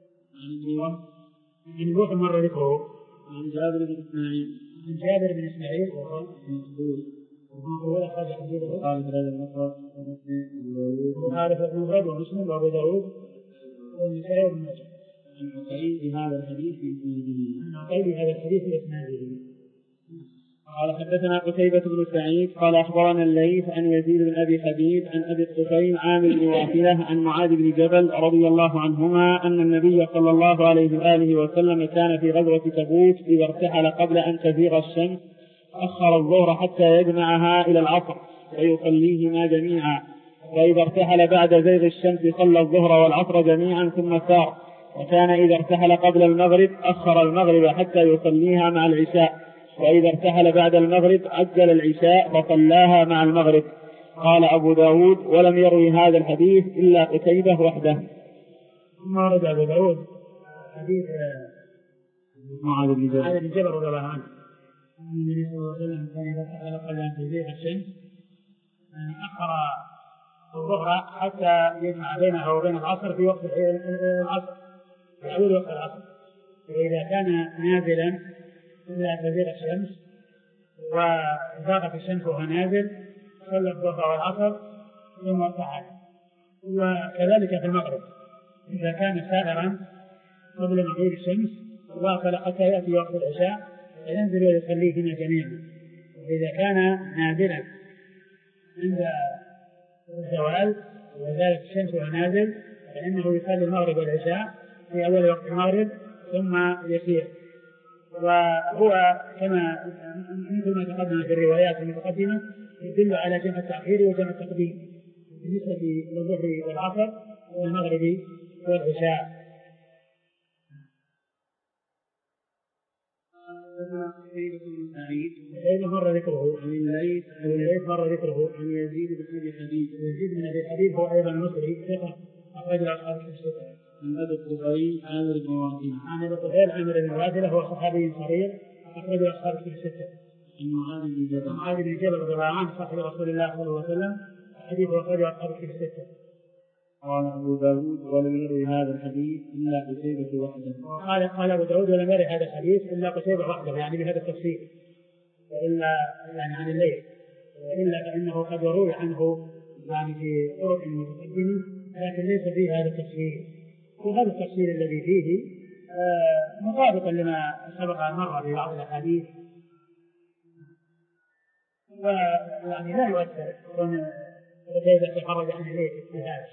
عن ابن مرة ذكره. عن جابر بن إسماعيل. عن جابر بن إسماعيل وهو مقبول. وهو أخرج حديثه. قال هذا المفرد وخالف المفرد ومسلم وأبو داود والنسائي بن ماجه. عن عقيل بهذا الحديث في إسناده. عن عقيل بهذا الحديث في إسناده. قال حدثنا قتيبة بن سعيد قال أخبرنا الليث عن يزيد بن أبي حبيب عن أبي الطفيل عامر بن واثلة عن معاذ بن جبل رضي الله عنهما أن النبي صلى الله عليه وآله وسلم كان في غزوة تبوك إذا ارتحل قبل أن تزيغ الشمس أخر الظهر حتى يجمعها إلى العصر ويصليهما جميعا وإذا ارتحل بعد زيغ الشمس صلى الظهر والعصر جميعا ثم سار وكان إذا ارتحل قبل المغرب أخر المغرب حتى يصليها مع العشاء وإذا ارتحل بعد المغرب عجل العشاء فصلاها مع المغرب. قال أبو داود ولم يروي هذا الحديث إلا قتيبة وحده. ثم ورد أبو داود حديث معاذ بن جبل معاذ بن جبل رضي الله عنه أن النبي صلى الله عليه وسلم كان إذا ارتحل قبل أن تزيغ الشمس أخر الظهر حتى يجمع بينها وبين العصر في وقت العصر في أول وقت العصر وإذا كان نازلا إلا تزيغ الشمس وزاغت الشمس وهو نازل صلى الظهر والعصر ثم ارتحل. وكذلك في المغرب إذا كان سائرا قبل مغيب الشمس واصل حتى يأتي وقت العشاء فينزل ويصليهما جميعا. وإذا كان نازلا عند الزوال وزالت الشمس وهو نازل فإنه يصلي المغرب والعشاء في أول وقت المغرب ثم يسير. وهو كما مثل ما تقدم في الروايات المتقدمة يدل على جمع التأخير وجمع التقديم بالنسبة للظهر والعصر والمغرب والعشاء. قتيبة مرة ذكره عن الليث الليث مرة ذكره عن يزيد بن أبي حبيب. يزيد بن أبي حبيب هو أيضا مصري ثقة أخرج أصحاب الكتب. عن أبي الطفيل عامر بن واثلة. عن أبي الطفيل عامر بن واثلة هو صحابي صغير أخرج أصحاب الكتب الستة. عن معاذ بن جبل. معاذ بن جبل رضي الله عنه صاحب رسول الله صلى الله عليه وسلم حديث أخرج أصحاب الكتب الستة. قال أبو داود ولم يروي هذا الحديث إلا قتيبة وحده. قال قال أبو داود ولم يروي هذا الحديث إلا قتيبة وحده، يعني بهذا التفسير، وإلا يعني عن الليل، وإلا فإنه قد يروي عنه يعني في طرق متقدمة لكن ليس فيه هذا التفسير. وهذا التفسير الذي فيه آه مطابقا لما سبق أن مر في بعض الأحاديث، ويعني لا يؤثر كون قتيبة خرج عن الليل في هذا.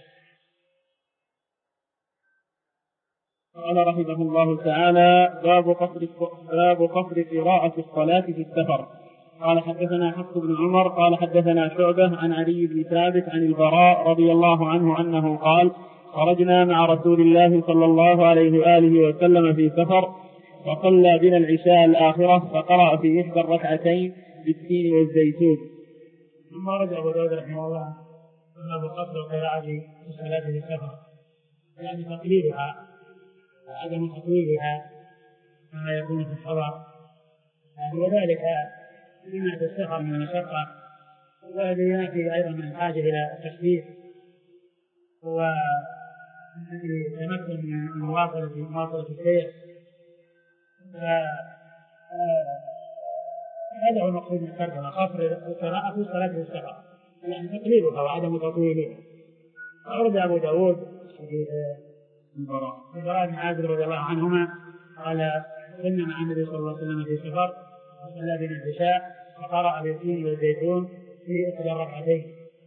قال رحمه الله تعالى: باب قصر باب قصر قراءة الصلاة في السفر. قال حدثنا حفص بن عمر قال حدثنا شعبة عن علي بن ثابت عن البراء رضي الله عنه أنه قال: خرجنا مع رسول الله صلى الله عليه وآله وسلم في سفر، فصلى بنا العشاء الآخرة فقرأ في إحدى الركعتين بالتين والزيتون. ثم رد أبو داود رحمه الله باب قصر القراءة في الصلاة في السفر، يعني تقليلها وعدم تطويلها كما يكون في الحضر، يعني وذلك لما في السفر من المشقة، وهذا ينافي أيضا من الحاجة إلى التخفيف وتمكن من مواصلة مواصلة السير. هذا هو المقصود من الترجمة، قصر القراءة في الصلاة في السفر، يعني تقليلها وعدم تطويلها. أورد أبو داود في البراء بن عازب رضي الله عنهما قال: كنا مع النبي صلى الله عليه وسلم في سفر وصلى بنا العشاء فقرأ بالتين والزيتون في إحدى الركعتين.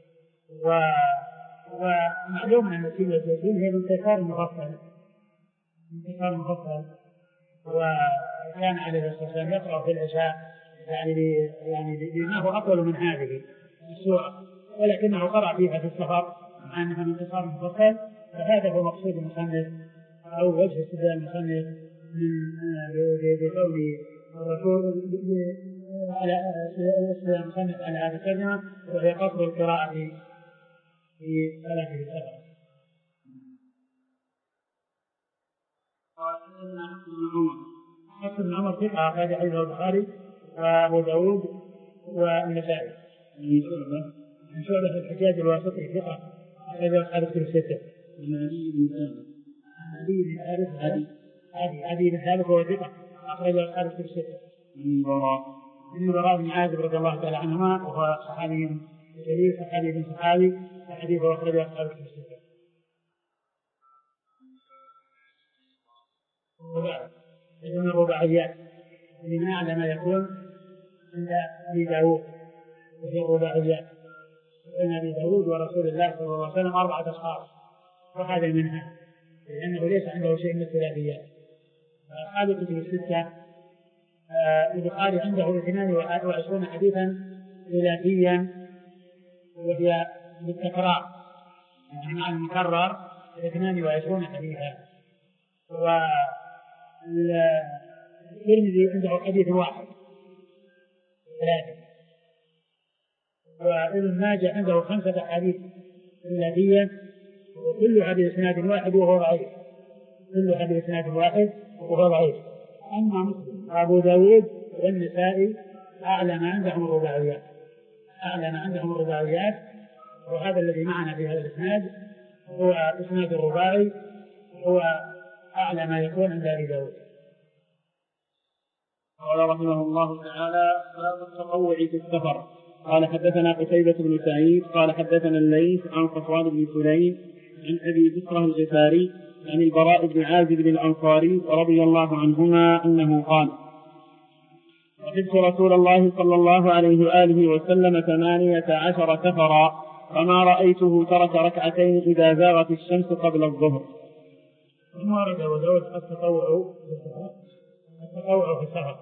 ومعلوم أن التين والزيتون هي الانتصار المفصل الانتصار المفصل وكان عليه الصلاة والسلام يقرأ في العشاء يعني يعني بما هو أطول من هذه السورة، ولكنه قرأ فيها في السفر مع أنها انتصار مفصل. فهذا هو مقصود المصنف أو وجه استدلال المصنف بقول الرسول على استدلال المصنف على هذا الترجمة، وهي قصر القراءة في صلاة السفر. حفص بن عمر ثقة أخرج حديثه البخاري وأبو داود والنسائي. من شعبة الحجاج الواسطي ثقة أخرج أصحاب الكتب الستة. علي بن ثابت علي بن ثابت علي علي بن ثابت هو ثقة أخرج أصحاب الكتب الستة. من البراء من البراء بن عازب رضي الله تعالى عنهما وهو صحابي جليل صحابي بن صحابي وحديثه أخرج أصحاب الكتب الستة. رباعي من الرباعيات من أعلى ما يكون عند أبي داود، وهي الرباعيات بين أبي داود ورسول الله صلى الله عليه وسلم أربعة أشخاص، وهذا منها لأنه ليس عنده شيء من الثلاثيات. أصحاب الكتب الستة البخاري عنده اثنان وعشرون حديثا ثلاثيا وهي بالتكرار، يعني مع المكرر اثنان وعشرون حديثا. والترمذي عنده حديث واحد ثلاثة، وابن ماجه عنده خمسة أحاديث ثلاثية وكل حديث إسناد واحد وهو ضعيف، كل حديث إسناد واحد وهو ضعيف. أما مسلم وأبو داود والنسائي أعلى ما عندهم الرباعيات، أعلى ما عندهم الرباعيات، وهذا الذي معنا في هذا الإسناد هو إسناد الرباعي، هو أعلى ما يكون عند أبي داود. قال رحمه الله تعالى: باب التطوع في السفر. قال حدثنا قتيبة بن سعيد قال حدثنا الليث عن صفوان بن سليم عن أبي بكر الغفاري عن البراء بن عازب الأنصاري رضي الله عنهما أنه قال: رحبت رسول الله صلى الله عليه وآله وسلم ثمانية عشر سفرا فما رأيته ترك ركعتين إذا زاغت الشمس قبل الظهر. ثم ورد أبو داود التطوع التطوع في السفر.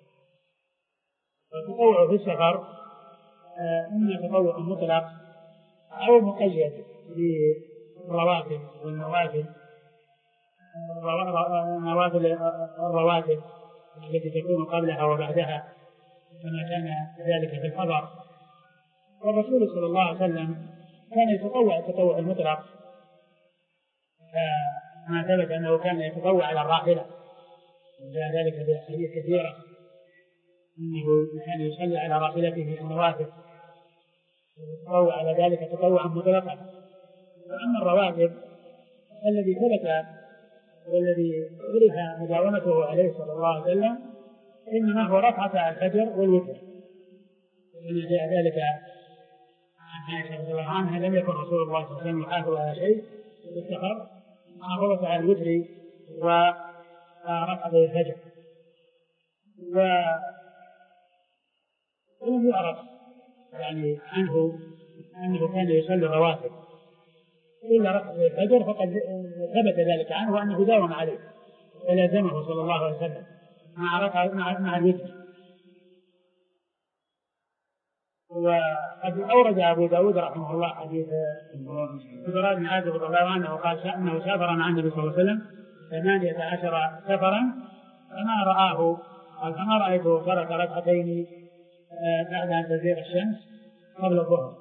التطوع في السفر إما تطوع مطلق أو مقيد بالرواتب والنوافل، نوافل الرواتب التي تكون قبلها وبعدها كما كان ذلك في الحضر. والرسول صلى الله عليه وسلم كان يتطوع التطوع المطلق، ما ثبت أنه كان يتطوع على الراحلة، وجاء ذلك بأحاديث كثيرة أنه كان يصلي على راحلته النوافل ويتطوع على ذلك تطوعا مطلقا. وأما الرواتب الذي ثبت والذي عرف مداومته عليه صلى الله عليه وسلم إنما هو ركعة الفجر والوتر، ومن جاء ذلك عن عائشة رضي الله عنها لم يكن رسول الله صلى الله عليه وسلم يحافظ على شيء باستخر محافظة على الوتر وركعة الفجر. ولم يعرف يعني عنه أنه كان يصلي الرواتب إلا ركعة الفجر، فقد ثبت ذلك عنه وأنه داوم عليه ولازمه صلى الله عليه وسلم مع ركعة مع الوتر. وقد أورد أبو داود رحمه الله حديث براء بن عازب رضي الله عنه وقال أنه سافر مع النبي صلى الله عليه وسلم ثمانية عشر سفرا فما رآه قال فما رأيته ترك ركعتين بعد أن تزيغ الشمس قبل الظهر.